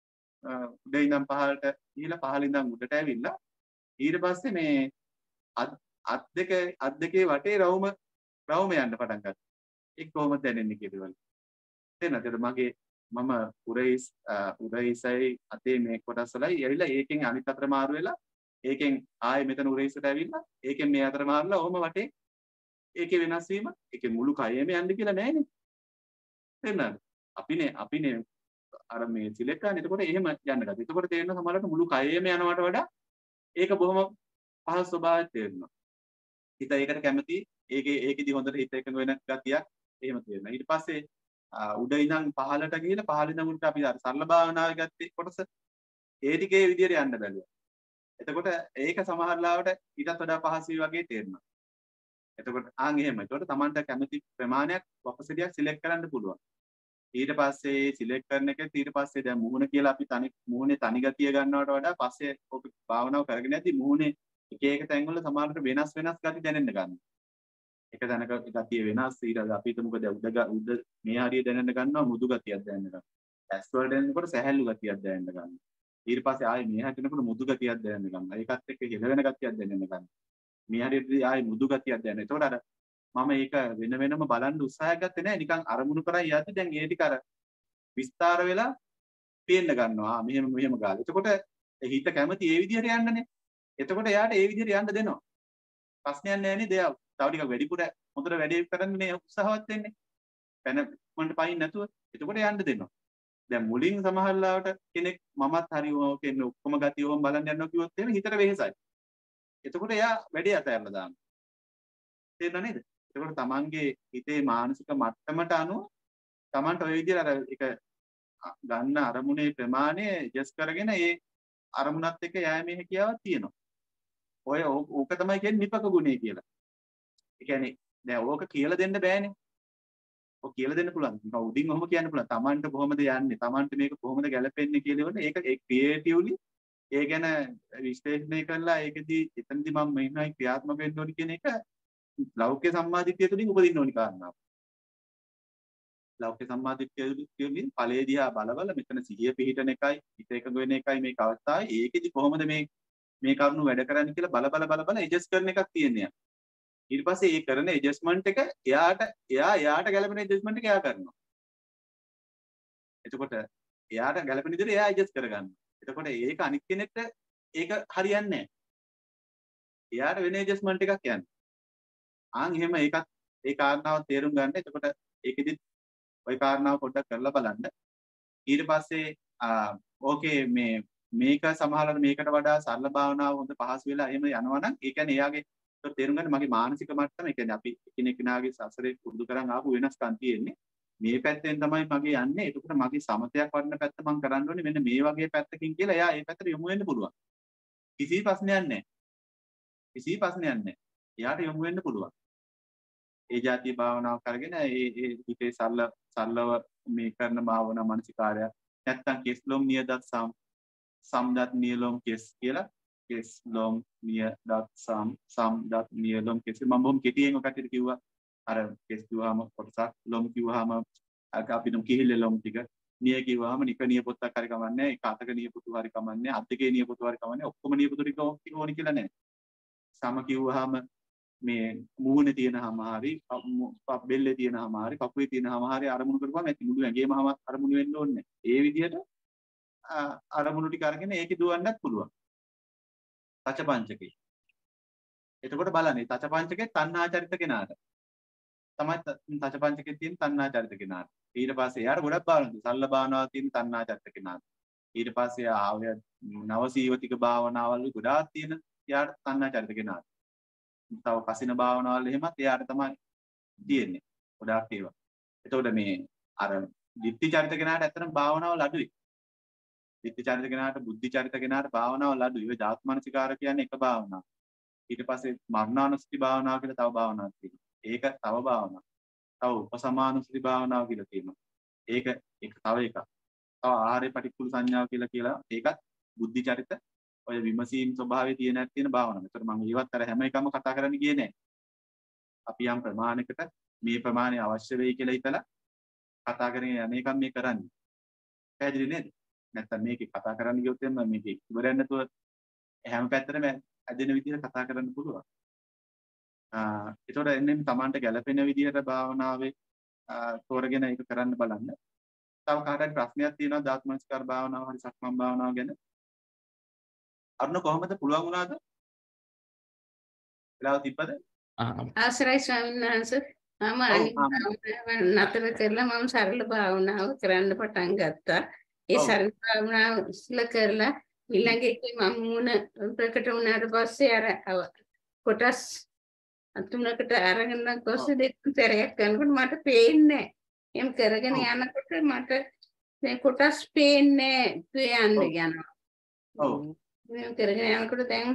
උඩ ඉඳන් පහළට ගිහලා පහළ ඉඳන් උඩට ඇවිල්ලා ඊට පස්සේ මේ අත් දෙක අත් දෙකේ වටේ රවුම රවුම යන්න පටන් ගත්තා. ඒක කොහොමද දැනෙන්නේ කියලා. තේරෙනවද? මගේ මම උරයිස් උරයිසයි අතේ මේ කොටස් වලයි ඇවිල්ලා ඒකෙන් අනිත් අතට මාරු වෙලා ඒකෙන් ආයෙ මෙතන උරයිසට ඇවිල්ලා ඒකෙන් මේ අතට මාරුලා ඔහොම වටේ ඒකේ වෙනස් වීම ඒකේ මුළු කයෙම යන්න කියලා නෑනේ. තේරෙනවද? අපිනේ අපිනේ අර මේ සිලෙක්ට් කරන්නේ. එතකොට එහෙම යන්න ගත්තා. එතකොට තේරෙනවා සමහරවිට මුළු කයෙම යනවට වඩා ඒක බොහොම පහසු ස්වභාවයක් තේරෙනවා. හිත ඒකට කැමති ඒකේ ඒකෙදි හොඳට හිත එකඟ වෙන ගතියක් එහෙම තේරෙනවා. ඊට පස්සේ උඩ ඉඳන් පහළට ගිහලා පහළ ඉඳන් උඩට අපි අර සරල භාවනාවේ ගත්තේ කොටස ඒ ටිකේ විදියට යන්න බැලුවා. එතකොට ඒක සමහර ලාවට ඊටත් වඩා පහසුයි වගේ තේරෙනවා. එතකොට ආන් එහෙම. එතකොට Tamanට කැමති ප්‍රමාණයක් වපසරියක් සිලෙක්ට් කරන්න පුළුවන්. ඊට පස්සේ සිලෙක්ට් කරන එකත් ඊට පස්සේ දැන් මුහුණ කියලා අපි තනි මුහුණේ තනි ගතිය ගන්නවට වඩා පස්සේ ඔක භාවනාව කරගෙන යද්දි මුහුණේ එක එක තැන්වල සමහරට වෙනස් වෙනස් ගති දැනෙන්න ගන්නවා. එක තැනක ගතිය වෙනස් ඊට අපි හිතමුකෝ දැන් උඩ උඩ මේ හරිය දැනෙන්න ගන්නවා මුදු ගතියක් දැනෙන්න ගන්නවා. ඇස් වල දැනෙනකොට සැහැල්ලු ගතියක් දැනෙන්න ගන්නවා. ඊට පස්සේ ආයේ මේ හැටෙනකොට මුදු ගතියක් දැනෙන්න ගන්නවා. ඒකත් එක්ක හෙල වෙන ගතියක් දැනෙන්න ගන්නවා. මේ හරියදී ආයේ මුදු ගතියක් දැනෙනවා. ඒතකොට අර මම ඒක වෙන වෙනම බලන්න උත්සාහයක් ගත්තේ නැහැ. නිකන් අරමුණු කරන් යද්දි දැන් ඒ ටික අර විස්තර වෙලා පේන්න ගන්නවා. මෙහෙම මෙහෙම ගාලා. එතකොට හිත කැමති ඒ විදිහට යන්නනේ. එතකොට එයාට ඒ විදිහට යන්න දෙනවා. ප්‍රශ්නයක් නැහැ නේද? එයා තව ටිකක් වැඩිපුර හොඳට වැඩේ කරන්නේ උත්සාහවත් වෙන්නේ. පැන මොන්ට පයින් නැතුව. එතකොට යන්න දෙනවා. දැන් මුලින් සමහරලාවට කෙනෙක් මමත් හරියම කියන්නේ ඔක්කොම ගතියෝම බලන්න යනවා කිව්වොත් එහෙම හිතට වෙහෙසයි. එතකොට එයා වැඩේ අතහැරලා දානවා. තේරෙනව නේද? එතකොට තමන්ගේ හිතේ මානසික මට්ටමට අනුව තමන්ට ওই විදිහට අර එක ගන්න අරමුණේ ප්‍රමාණය ඇඩ්ජස්ට් කරගෙන ඒ අරමුණත් එක්ක යෑමේ හැකියාවක් තියෙනවා. ඔය ඕක තමයි කියන්නේ නිපක ගුණය කියලා. ඒ කියන්නේ දැන් ඕක කියලා දෙන්න බෑනේ. ඔක කියලා දෙන්න පුළුවන්. නිකන් උඩින් ඔහොම කියන්න පුළුවන්. තමන්ට කොහොමද යන්නේ? තමන්ට මේක කොහොමද ගැලපෙන්නේ කියලා වල ඒක ඒ ක්‍රියේටිව්ලි ඒ ගැන විශ්ලේෂණය කරලා ඒකදී එතනදී මම මෙන්නයි ක්‍රියාත්මක වෙන්න ඕනි කියන එක ලෞකික සම්මාදිට්ඨිය තුලින් උපදින්න ඕනි කාරණාවක්. ලෞකික සම්මාදිට්ඨිය තුලින් ඵලයේ දිහා බලවල මෙතන සිහිය පිහිටන එකයි හිත එකඟ වෙන එකයි මේක අවස්ථාවේ ඒකෙදි කොහොමද මේ මේ කරුණු වැඩ කරන්නේ කියලා බල බල බල බල ඇඩ්ජස්ට් කරන එකක් තියෙනවා. ඊට පස්සේ ඒ කරන ඇඩ්ජස්ට්මන්ට් එක එයාට එයා එයාට ගැලපෙන ඇඩ්ජස්ට්මන්ට් එක එයා කරනවා. එතකොට එයාට ගැලපෙන විදිහට එයා ඇඩ්ජස්ට් කරගන්නවා. එතකොට ඒක අනිත් කෙනෙක්ට ඒක හරියන්නේ නැහැ. එයාට වෙන ඇඩ්ජස්ට්මන්ට් එකක් යන්නේ. ආන් එහෙම ඒකත් ඒ කාරණාව තේරුම් ගන්න. එතකොට ඒකෙදි ওই කාරණාව පොඩ්ඩක් කරලා බලන්න. ඊට පස්සේ ඕකේ මේ මේක සමහරවල් මේකට වඩා සරල භාවනාව හොඳ පහසු වෙලා එහෙම යනවා නම් ඒ කියන්නේ එයාගේ තේරුම් ගන්න මගේ මානසික මට්ටම. ඒ කියන්නේ අපි එකිනෙකනාගේ සසරේ පුරුදු කරන් ආපු වෙනස්කම් තියෙන්නේ. මේ පැත්තෙන් තමයි මගේ යන්නේ. එතකොට මගේ සමතයක් වඩන පැත්ත මම කරන්න ඕනේ මෙන්න මේ වගේ පැත්තකින් කියලා එයා ඒ පැත්තට යොමු වෙන්න පුළුවන්. කිසි ප්‍රශ්නයක් නැහැ. කිසි ප්‍රශ්නයක් නැහැ. එයාට යොමු වෙන්න පුළුවන්. ඒ જાතිය භාවනාව කරගෙන ඒ ඒ හිතේ සරල සරලව මේ කරන භාවනා මානසිකාරය නැත්තම් කෙස් ලොම් නියදත් සම් සම්දත් නියලොම් කෙස් කියලා කෙස් ලොම් නියදත් සම් සම්දත් නියලොම් කෙස් මම බොහොම කෙටියෙන් ඔකට කිව්වා අර කෙස් කිව්වහම කොටසක් ලොම් කිව්වහම අපි නම් කිහිල්ල ලොම් ටික නිය කිව්වහම නික නිය පොත්තක් හරි කමන්නේ එක අතක නිය පොතු හරි කමන්නේ අත් දෙකේ නිය පොතු හරි කමන්නේ ඔක්කොම නිය පොතු ටික ඕනි කියලා නෑ සම කිව්වහම මේ මූණේ තියෙනහම හරි බෙල්ලේ තියෙනහම හරි කකුවේ තියෙනහම හරි අරමුණු කරපුවම ඇති මුළු ඇඟේම අරමුණු වෙන්න ඕනේ ඒ විදිහට අරමුණු ටික අරගෙන ඒකේ දුවන්නත් පුළුවන් තච පංචකේ එතකොට බලන්න තච පංචකේ තණ්හා චරිත කෙනාට තමයි තච පංචකේ තියෙන තණ්හා චරිත කෙනාට ඊට පස්සේ යාර ගොඩක් භාවනාවක් සල්ල භාවනාවක් තියෙන තණ්හා චරිත කෙනාට ඊට පස්සේ ආවය නවසීවතික භාවනාවල් ගොඩාක් තියෙන යාර තණ්හා චරිත කෙනාට තව කසින භාවනාවල් එහෙමත් එයාට තමයි තියෙන්නේ ගොඩාක් ඒවා. එතකොට මේ අර ditthi චරිත කෙනාට ඇත්තටම භාවනාවල් අඩුයි. ditthi චරිත කෙනාට බුද්ධි චරිත කෙනාට භාවනාවල් අඩුයි. ඒ ධාතු මනසිකාර කියන්නේ එක භාවනාවක්. ඊට පස්සේ මරණානුස්සති භාවනාව කියලා තව භාවනාවක් තියෙනවා. ඒක තව භාවනාවක්. තව උපසමානුස්සති භාවනාව කියලා තියෙනවා. ඒක එක තව එකක්. තව ආහාරේ පටික්කුල සංඥාව කියලා කියලා ඒකත් බුද්ධි චරිත ඔය විමසීම් ස්වභාවයේ තියෙන ඇත් තියෙන භාවනාව. ඒතර මම ඒවත් අර හැම එකම කතා කරන්න ගියේ නෑ. අපි යම් ප්‍රමාණයකට මේ ප්‍රමාණය අවශ්‍ය වෙයි කියලා හිතලා කතා කරගෙන යන එකක් මේ කරන්නේ. පැහැදිලි නේද? නැත්තම් මේකේ කතා කරන්න ගියොත් එන්න මේකේ ඉවරයක් නැතුව හැම පැත්තටම ඇදෙන විදිහට කතා කරන්න පුළුවන්. ආ ඒතකොට එන්නේ Tamanට ගැළපෙන විදිහට භාවනාවේ තෝරගෙන ඒක කරන්න බලන්න. තව කාටවත් ප්‍රශ්නයක් තියෙනවා ධාතු මනස්කාර භාවනාව හරි සක්මන් භාවනාව ගැන? අරුණ කොහොමද පුළුවන් වුණාද? වෙලාව තිබ්බද? ආශ්‍රයි ස්වාමීන් වහන්සේ මම නතර කරලා මම සරල භාවනාව කරන්න පටන් ගත්තා. ඒ සරල භාවනාව ඉස්සලා කරලා ඊළඟ එකේ මම මුණ ප්‍රකට වුණාට පස්සේ අර කොටස් තුනකට අරගෙන කොස්ස දෙක පෙරයක් කරනකොට මට පේන්නේ නැහැ. එම් කරගෙන යනකොට මට මේ කොටස් පේන්නේ නැහැ යනවා. ඔව්. මේ කරගෙන යනකොට දැන්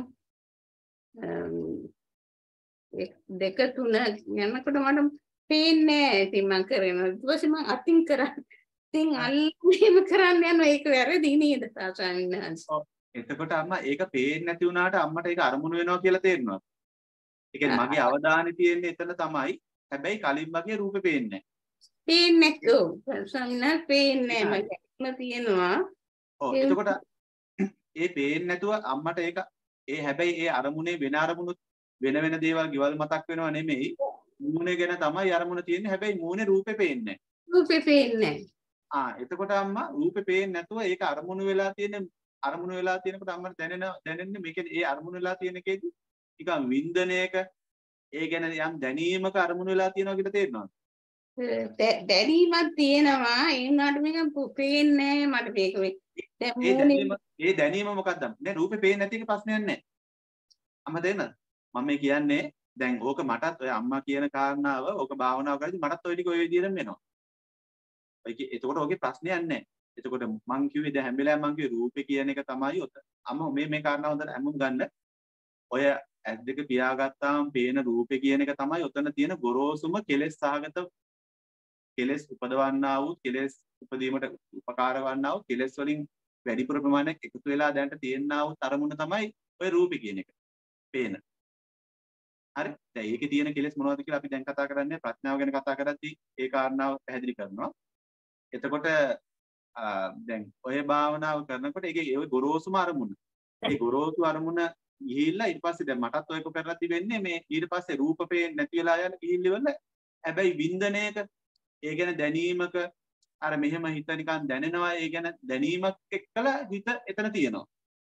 දෙක තුන යනකොට මට පේන්නේ නැහැ. ඉතින් මම කරනවා. ඊට පස්සේ මම අතින් කරන්නේ. ඉතින් අල්ලීම කරන්න යනවා. ඒක වැරදි නේද ස්වාමීන් වහන්සේ? ඔව්. එතකොට අම්මා ඒක පේන්නේ නැති වුණාට අම්මට ඒක අරමුණු වෙනවා කියලා තේරෙනවා. ඒ කියන්නේ මගේ අවධානය තියෙන්නේ එතන තමයි. හැබැයි කලින් වගේ රූපේ පේන්නේ නැහැ. පේන්නේ නැහැ. ඔව්. ස්වාමීන් වහන්සේ පේන්නේ නැහැ. මම තියෙනවා. ඔව්. එතකොට ඒ පේන්නේ නැතුව අම්මට ඒක ඒ හැබැයි ඒ අරමුණේ වෙන අරමුණු වෙන වෙන දේවල් ගෙවල් මතක් වෙනව නෙමෙයි මූණේ ගැන තමයි අරමුණ තියෙන්නේ හැබැයි මූණේ රූපේ පේන්නේ නැහැ රූපේ පේන්නේ ආ එතකොට අම්මා රූපේ පේන්නේ නැතුව ඒක අරමුණු වෙලා තියෙන අරමුණු වෙලා තියෙනකොට අම්මට දැනෙන දැනෙන්නේ මේකේ ඒ අරමුණු වෙලා තියෙන එකේදී නිකන් වින්දනයක ඒ ගැන යම් දැනීමක අරමුණු වෙලා තියෙනවා කියලා තේරෙනවද දැනීමක් තියෙනවා ඒ උනාට මේක පේන්නේ මට මේක ඒ දැනීම මොකක්ද? දැන් රූපේ පේන්නේ නැති එක ප්‍රශ්නයක් නැහැ. අම්මා දෙන්නද? මම මේ කියන්නේ දැන් ඕක මටත් ඔය අම්මා කියන කාරණාව ඕක භාවනාව කරද්දී මටත් ඔය ටික ඔය විදිහටම වෙනවා. ඔය එතකොට ඔගේ ප්‍රශ්නයක් නැහැ. එතකොට මං කිව්වේ දැන් හැම වෙලාවෙම මං කිව්වේ රූපේ කියන එක තමයි ඔත. අම්මා මේ මේ කාරණාව හොඳට අමුම් ගන්න. ඔය ඇස් දෙක පියාගත්තාම පේන රූපේ කියන එක තමයි ඔතන තියෙන ගොරෝසුම කෙලෙස් සහගත කෙලෙස් උපදවන්නා වූ කෙලෙස් උපදීමට උපකාර වන්නා වූ කෙලෙස් වලින් වැඩිපුර ප්‍රමාණයක් එකතු වෙලා දැනට තියෙනා වූ තරමුණ තමයි ඔය රූපේ කියන එක. පේන. හරි? දැන් ඒකේ තියෙන කෙලෙස් මොනවද කියලා අපි දැන් කතා කරන්නේ ප්‍රඥාව ගැන කතා කරද්දී ඒ කාරණාව පැහැදිලි කරනවා. එතකොට දැන් ඔය භාවනාව කරනකොට ඒකේ ඒ ගොරෝසුම අරමුණ. ඒ ගොරෝසු අරමුණ ගිහිල්ලා ඊට පස්සේ දැන් මටත් ඔයක කරලා තිබෙන්නේ මේ ඊට පස්සේ රූප පේන්නේ නැති වෙලා යන ගිහිල්ලිවල හැබැයි වින්දනයක ඒ ගැන දැනීමක අර මෙහෙම හිත නිකන් දැනෙනවා ඒ ගැන දැනීමක් එක්කලා හිත එතන තියෙනවා.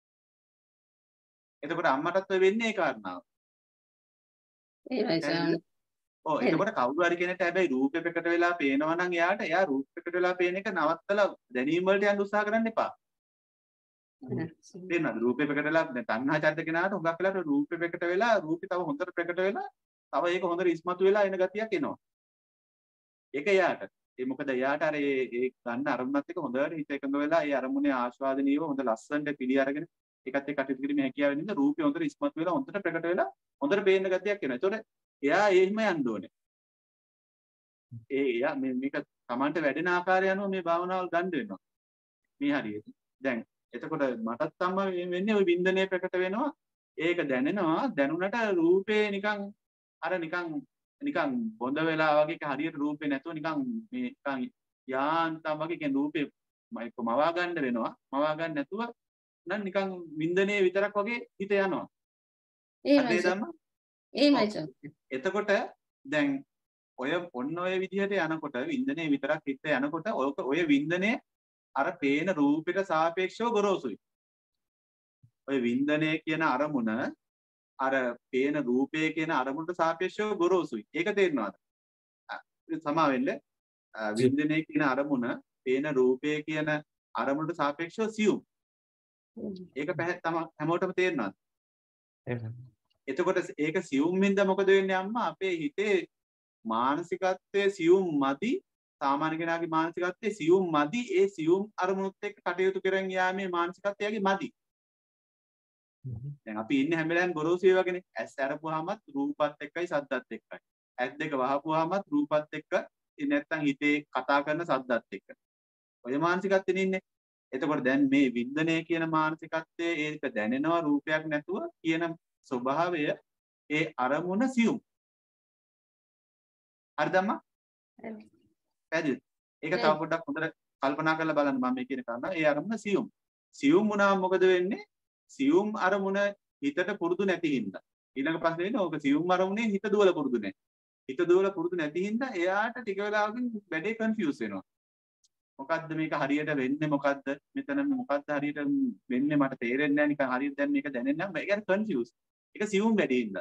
එතකොට අම්මටත් වෙන්නේ ඒ කාරණාව. එහෙමයි. ඔව් එතකොට කවුරු හරි කෙනෙක්ට හැබැයි රූපේ ප්‍රකට වෙලා පේනවා නම් එයාට එයා රූප ප්‍රකට වෙලා පේන එක නවත්තලා දැනීම වලට යන්න උත්සාහ කරන්න එපා. තේරෙනවද? රූපේ ප්‍රකට වෙලා දැන් තණ්හා චරිත කෙනාට හුඟක් වෙලාට රූපේ ප්‍රකට වෙලා රූපේ තව හොඳට ප්‍රකට වෙලා තව ඒක හොඳට ඉස්මතු වෙලා එන ගතියක් එනවා. ඒක එයාට. ඒ මොකද එයාට අර ඒ ඒ ගන්න අරමුණත් එක්ක හොඳට හිත එකඟ වෙලා ඒ අරමුණේ ආස්වාදනීයව හොඳ ලස්සනට පිළි අරගෙන ඒකත් එක්ක කටයුතු කිරීමේ හැකියාව වෙනින්ද රූපේ හොඳට ඉස්මතු වෙලා හොඳට ප්‍රකට වෙලා හොඳට පේන ගතියක් එනවා. ඒතකොට එයා එහෙම යන්න ඕනේ. ඒ එයා මේ මේක Tamanට වැඩෙන ආකාරය අනුව මේ භාවනාවල් ගන්න වෙනවා. මේ හරියට. දැන් එතකොට මටත් අම්මා වෙන්නේ ওই වින්දනය ප්‍රකට වෙනවා. ඒක දැනෙනවා. දැනුණට රූපේ නිකන් අර නිකන් නිකන් බොඳ වෙලා වගේ හරියට රූපේ නැතුව නිකන් මේ නිකන් යාන්තම් වගේ කියන්නේ රූපේ මයික මවා ගන්න වෙනවා. මවා ගන්න නැතුව නම් නිකන් වින්දනයේ විතරක් වගේ හිත යනවා. එහෙමයි සර්. එහෙමයි සර්. එතකොට දැන් ඔය ඔන්න ඔය විදිහට යනකොට වින්දනයේ විතරක් හිත යනකොට ඔය වින්දනය අර පේන රූපෙට සාපේක්ෂව ගොරෝසුයි. ඔය වින්දනය කියන අරමුණ අර පේන රූපය කියන අරමුණට සාපේක්ෂව ගොරෝසුයි. ඒක තේරෙනවද? සමා වෙන්න වින්දනය කියන අරමුණ පේන රූපය කියන අරමුණට සාපේක්ෂව සියුම්. ඒක පැහැ තම හැමෝටම තේරෙනවද? එතකොට ඒක සියුම් මින්ද මොකද වෙන්නේ අම්මා? අපේ හිතේ මානසිකත්වයේ සියුම් මදි සාමාන්‍ය කෙනාගේ මානසිකත්වයේ සියුම් මදි ඒ සියුම් අරමුණුත් එක්ක කටයුතු කරන් යාමේ මානසිකත්වයගේ මදි. දැන් අපි ඉන්නේ හැම වෙලාවෙම ගොරෝසු ඒ වගේනේ. ඇස් අරපුවාමත් රූපත් එක්කයි සද්දත් එක්කයි. ඇස් දෙක වහපුවාමත් රූපත් එක්ක නැත්තම් හිතේ කතා කරන සද්දත් එක්ක. ඔය මානසිකත්වෙනේ ඉන්නේ. එතකොට දැන් මේ වින්දනය කියන මානසිකත්වයේ ඒක දැනෙනවා රූපයක් නැතුව කියන ස්වභාවය ඒ අරමුණ සියුම්. හරිද අම්මා? පැහැදිලිද? ඒක තව පොඩ්ඩක් හොඳට කල්පනා කරලා බලන්න මම මේ කියන කාරණා. ඒ අරමුණ සියුම්. සියුම් වුණාම මොකද වෙන්නේ? සියුම් අරමුණ හිතට පුරුදු නැති හින්දා. ඊළඟ ප්‍රශ්නේ වෙන්නේ ඕක සියුම් අරමුණේ හිත දුවල පුරුදු නැහැ. හිත දුවල පුරුදු නැති හින්දා එයාට ටික වෙලාවකින් වැඩේ කන්ෆියුස් වෙනවා. මොකද්ද මේක හරියට වෙන්නේ මොකද්ද? මෙතන මොකද්ද හරියට වෙන්නේ මට තේරෙන්නේ නැහැ නිකන් හරියට දැන් මේක දැනෙන්නේ නැහැ. ඒක කන්ෆියුස්. ඒක සියුම් වැඩේ හින්දා.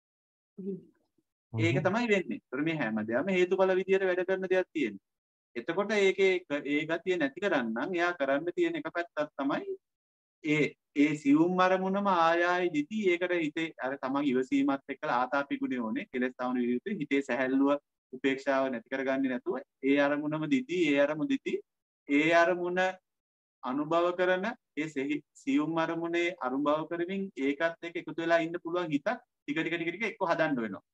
ඒක තමයි වෙන්නේ. ඒතර මේ හැමදේම හේතුඵල විදියට වැඩ කරන දෙයක් තියෙනවා. එතකොට ඒකේ ඒ ගතිය නැති කරන්න එයා කරන්න තියෙන එක පැත්තක් තමයි ඒ ඒ සියුම් අරමුණම ආයායි දිති ඒකට හිතේ අර තමන් ඉවසීමත් එක්කලා ආතාපි ගුණය ඕනේ. කෙලස් තවන විදිහට හිතේ සැහැල්ලුව උපේක්ෂාව නැති කරගන්නේ නැතුව ඒ අරමුණම දිති ඒ අරමුණ දිති ඒ අරමුණ අනුභව කරන ඒ සියුම් අරමුණේ අනුභව කරමින් ඒකත් එක්ක එකතු වෙලා ඉන්න පුළුවන් හිතක් ටික ටික ටික ටික එක්ක හදන්න වෙනවා.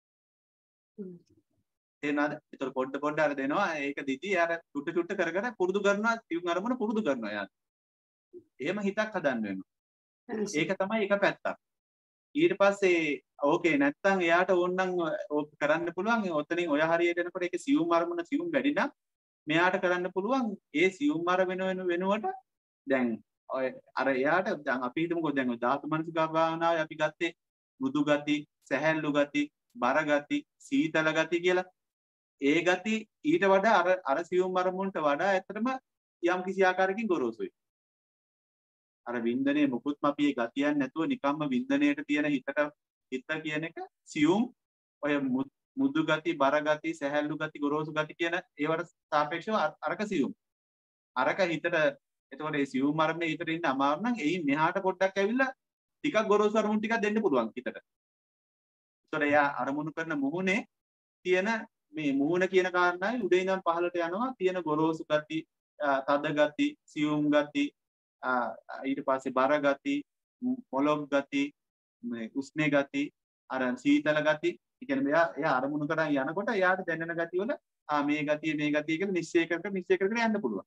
තේරෙනවද? ඒතර පොඩ පොඩ අර දෙනවා ඒක දිදී අර චුට්ට චුට්ට කර කර පුරුදු කරනවා සියුම් අරමුණ පුරුදු කරනවා යාත්. එහෙම හිතක් හදන්න වෙනවා. ඒක තමයි එක පැත්තක්. ඊට පස්සේ ඕකේ නැත්තම් එයාට ඕනනම් ඕක කරන්න පුළුවන් ඔතනින් ඔය හරියට එනකොට ඒක සියුම් අරමුණ සියුම් වැඩි නම් මෙයාට කරන්න පුළුවන් ඒ සියුම් අර වෙන වෙන වෙනුවට දැන් ඔය අර එයාට දැන් අපි හිතමුකෝ දැන් ඔය ධාතු මනසිකා භාවනාවේ අපි ගත්තේ මෘදු ගති, සැහැල්ලු ගති, බර ගති, සීතල ගති කියලා. ඒ ගති ඊට වඩා අර අර සියුම් අරමුණට වඩා ඇත්තටම යම් කිසි ආකාරයකින් ගොරෝසුයි. අර වින්දනයේ මුකුත්ම අපි ඒ ගතියක් නැතුව නිකම්ම වින්දනයේට තියෙන හිතට හිත කියන එක සියුම් ඔය මුදු ගති, බර ගති, සැහැල්ලු ගති, ගොරෝසු ගති කියන ඒවට සාපේක්ෂව අරක සියුම්. අරක හිතට එතකොට ඒ සියුම් අරමුණේ හිතට ඉන්න අමාරු නම් එයින් මෙහාට පොඩ්ඩක් ඇවිල්ලා ටිකක් ගොරෝසු අරමුණු ටිකක් දෙන්න පුළුවන් හිතට. ඒතකොට එයා අරමුණු කරන මුහුණේ තියෙන මේ මුහුණ කියන කාරණායි උඩින් ඉඳන් පහළට යනවා තියෙන ගොරෝසු ගති, තද ගති, සියුම් ගති, ඊට පස්සේ බර ගති, මොලොක් ගති, මේ උස්නේ ගති, අර සීතල ගති. ඒ කියන්නේ මෙයා එයා අරමුණු කරන් යනකොට එයාට දැනෙන ගති වල ආ මේ ගතිය මේ ගතිය කියලා නිශ්චය කර කර නිශ්චය කර කර යන්න පුළුවන්.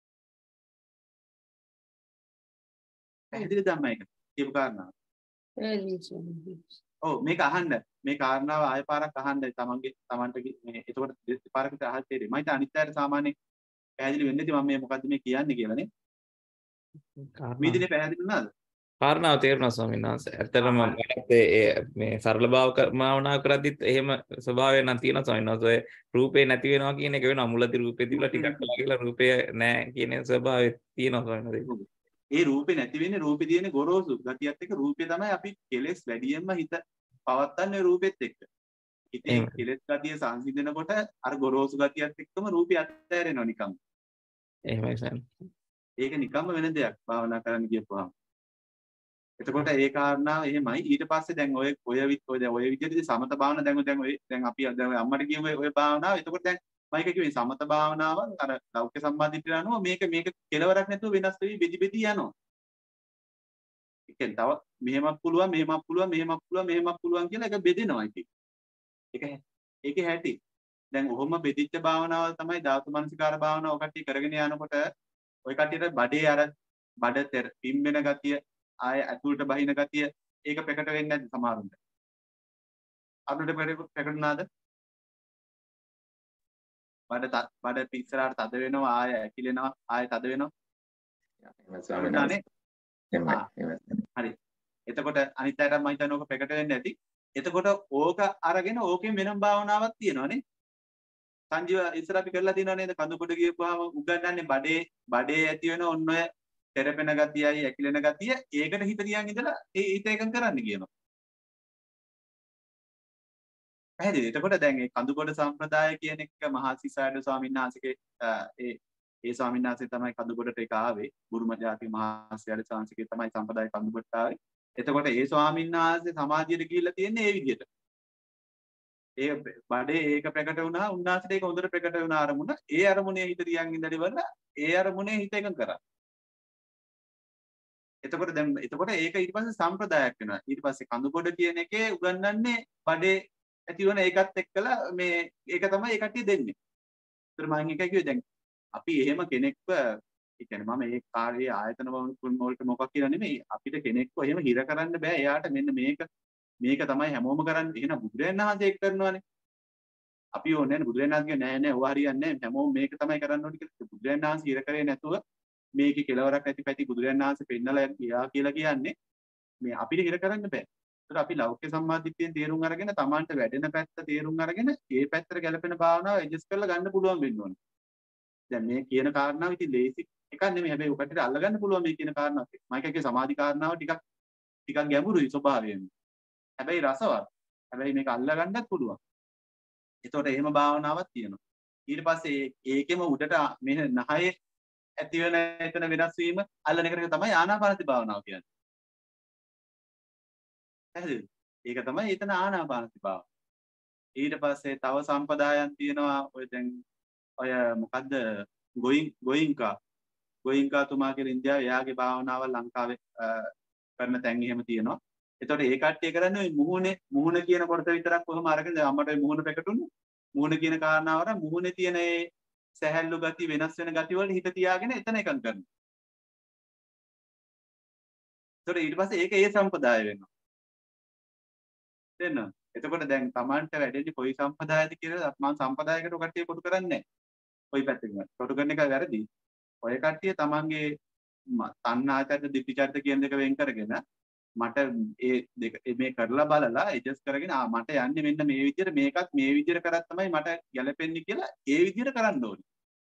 පැහැදිලිද අම්මා ඒක? කියපු කාරණාව. ඔව් මේක අහන්න. මේ කාරණාව ආය පාරක් අහන්න තමන්ගේ තමන්ට මේ එතකොට දෙපාරකට අහලා තේරෙයි. මම හිතා අනිත් අයට සාමාන්‍යයෙන් පැහැදිලි වෙන්නේ නැති මම මේ මොකද්ද මේ කියන්නේ කියලා නේ. මේ දිනේ පැහැදිලි වුණාද? කාරණාව තේරුණා ස්වාමීන් වහන්සේ. ඇත්තටම මට මේ සරල භාවනාව කරද්දිත් එහෙම ස්වභාවයක් නම් තියෙනවා ස්වාමීන් වහන්සේ. රූපේ නැති වෙනවා කියන එක වෙනවා. මුලදී රූපේ තිබුණා ටිකක් කළා කියලා රූපේ නැහැ කියන ස්වභාවය තියෙනවා ස්වාමීන් වහන්සේ. ඒ රූපේ නැති වෙන්නේ රූපේ තියෙන ගොරෝසු ගතියත් එක්ක රූපේ තමයි අපි කෙලෙස් වැඩියෙන්ම හිත පවත්තන්නේ රූපෙත් එක්ක. ඉතින් කෙලෙස් ගතිය සංසිඳනකොට අර ගොරෝසු ගතියත් එක්කම රූපය අත්හැරෙනවා නිකන්. එහෙමයි සර්. ඒක නිකම්ම වෙන දෙයක් භාවනා කරන්න ගියපුවාම. එතකොට ඒ කාරණාව එහෙමයි. ඊට පස්සේ දැන් ඔය ඔය ඔය ඔය විදිහට සමත භාවනා දැන් දැන් ඔය දැන් අපි දැන් අම්මට කියමු ඔය භාවනාව. එතකොට දැන් මයික කිව්වේ සමත භාවනාව අර ලෞකික සම්මාදිටිය යනවා මේක මේක කෙලවරක් නැතුව වෙනස් වෙවි බෙදි බෙදි යනවා. ඒ කියන්නේ තව මෙහෙමක් පුළුවන් මෙහෙමක් පුළුවන් මෙහෙමක් පුළුවන් මෙහෙමක් පුළුවන් කියලා ඒක බෙදෙනවා ඉතින්. ඒක ඒකේ හැටි. දැන් ඔහොම බෙදිච්ච භාවනාව තමයි ධාතු මනසිකාර භාවනාව ඔකට කරගෙන යනකොට ඔය කටියට බඩේ අර බඩ පිම්බෙන ගතිය ආය ඇතුළට බහින ගතිය ඒක ප්‍රකට වෙන්නේ නැද්ද සමහරුන්ට? අරුණට ප්‍රකටුණාද? බඩ බඩ පිස්සරාට තද වෙනවා ආය ඇකිලෙනවා ආය තද වෙනවා. හරි. එතකොට අනිත් අයට මම හිතන්නේ ඕක ප්‍රකට වෙන්නේ නැති. එතකොට ඕක අරගෙන ඕකෙන් වෙනම භාවනාවක් තියෙනවානේ. සංජීව ඉස්සර අපි කරලා තියෙනව නේද? කඳුකොඩ ගියපුවාම උගන්වන්නේ බඩේ බඩේ ඇති වෙන ඔන්න ඔය තෙරපෙන ගතියයි ඇකිලෙන ගතිය ඒකට හිත තියන් ඉඳලා ඒ හිත එකඟ කරන්න කියනවා. පැහැදිලි. එතකොට දැන් මේ කඳුකොඩ සම්ප්‍රදාය කියන එක මහසිසාරද ස්වාමීන් වහන්සේගේ ඒ ඒ ස්වාමීන් වහන්සේ තමයි කඳුකොඩට ඒක ආවේ. බුරුම ජාති මහසිසාරද ස්වාමීන්ගේ තමයි සම්ප්‍රදාය කඳුකොඩට ආවේ. එතකොට ඒ ස්වාමීන් වහන්සේ සමාජයට ගිහිල්ලා තියෙන්නේ ඒ විදිහට. ඒ බඩේ ඒක ප්‍රකට වුණා උන්වහන්සේට ඒක හොඳට ප්‍රකට වුණ අරමුණ. ඒ අරමුණේ හිත තියන් ඉඳලා ඉවරලා ඒ අරමුණේ හිත එකඟ කරා. එතකොට දැන් එතකොට ඒක ඊට පස්සේ සම්ප්‍රදායක් වෙනවා. ඊට පස්සේ කඳුකොඩ කියන එකේ උගන්වන්නේ බඩේ ඇති වෙන ඒකත් එක්කලා මේ ඒක තමයි ඒ කට්ටිය දෙන්නේ. ඒතර මම එකයි කිව්වේ දැන් අපි එහෙම කෙනෙක්ව ඒ කියන්නේ මම මේ කාර්යයේ ආයතන වලට මොකක් කියලා නෙමෙයි අපිට කෙනෙක්ව එහෙම හිර කරන්න බෑ. එයාට මෙන්න මේක මේක තමයි හැමෝම කරන්නේ. එහෙනම් බුදුරජාණන් වහන්සේ ඒක කරනවානේ. අපි ඕනේ නෑ බුදුරජාණන් වහන්සේ නෑ නෑ ඔය හරියන්නේ නෑ හැමෝම මේක තමයි කරන්න ඕනේ කියලා. බුදුරජාණන් වහන්සේ හිර කරේ නැතුව මේකේ කෙලවරක් නැති පැති බුදුරජාණන් වහන්සේ පෙන්නලා ගියා කියලා කියන්නේ මේ අපිට හිර කරන්න බෑ. ඒතර අපි ලෞකික සම්මාදිට්ඨියෙන් තේරුම් අරගෙන Tamanට වැඩෙන පැත්ත තේරුම් අරගෙන ඒ පැත්තට ගැලපෙන භාවනාව ඇඩ්ජස්ට් කරලා ගන්න පුළුවන් වෙන්න ඕනේ. දැන් මේ කියන කාරණාව ඉතින් ලේසි එකක් නෙමෙයි. හැබැයි ඔකට අල්ලගන්න පුළුවන් මේ කියන කාරණාවත්. මම කියකේ සමාධි කාරණාව ටිකක් ටිකක් ගැඹුරුයි ස්වභාවයෙන්. හැබැයි රසවත්. හැබැයි මේක අල්ලගන්නත් පුළුවන්. ඒතකොට එහෙම භාවනාවක් තියෙනවා. ඊට පස්සේ ඒකෙම උඩට මේ නහයේ ඇති වෙන එතන වෙනස් වීම අල්ලන එකට තමයි ආනාපානසති භාවනාව කියන්නේ. හරිද? ඒක තමයි එතන ආනාපානසති භාවනාව. ඊට පස්සේ තව සම්පදායන් තියෙනවා ඔය දැන් ඔය මොකද්ද ගෝයින් ගෝයින්කා ගෝයින්කා තුමා කියලා ඉන්දියාවේ එයාගේ භාවනාව ලංකාවේ කරන තැන් එහෙම තියෙනවා. එතකොට ඒ කට්ටිය කරන්නේ මුහුණේ මුහුණ කියන කොටස විතරක් කොහොම අරගෙන දැන් අම්මට මුහුණ පැකටුනේ. මුහුණ කියන කාරණාව වර මුහුණේ තියෙන ඒ සැහැල්ලු ගති වෙනස් වෙන ගති වලට හිත තියාගෙන එතන එකඟ කරනවා. ඒතකොට ඊට පස්සේ ඒක ඒ සම්පදාය වෙනවා. තේරෙනවද? එතකොට දැන් Tamanට වැඩෙන්නේ කොයි සම්පදායද කියලා මම සම්පදායකට කට්ටිය කොටු කරන්නේ නැහැ. කොයි පැත්තකින්ද? කොටු කරන එක වැරදි. ඔය කට්ටිය Tamanගේ තණ්හාචර්ය දිට්ඨිචර්ය කියන දෙක වෙන් කරගෙන මට ඒ දෙක මේ කරලා බලලා ඇඩ්ජස්ට් කරගෙන ආ මට යන්නේ මෙන්න මේ විදිහට මේකත් මේ විදිහට කරත් තමයි මට ගැලපෙන්නේ කියලා ඒ විදිහට කරන්න ඕනේ.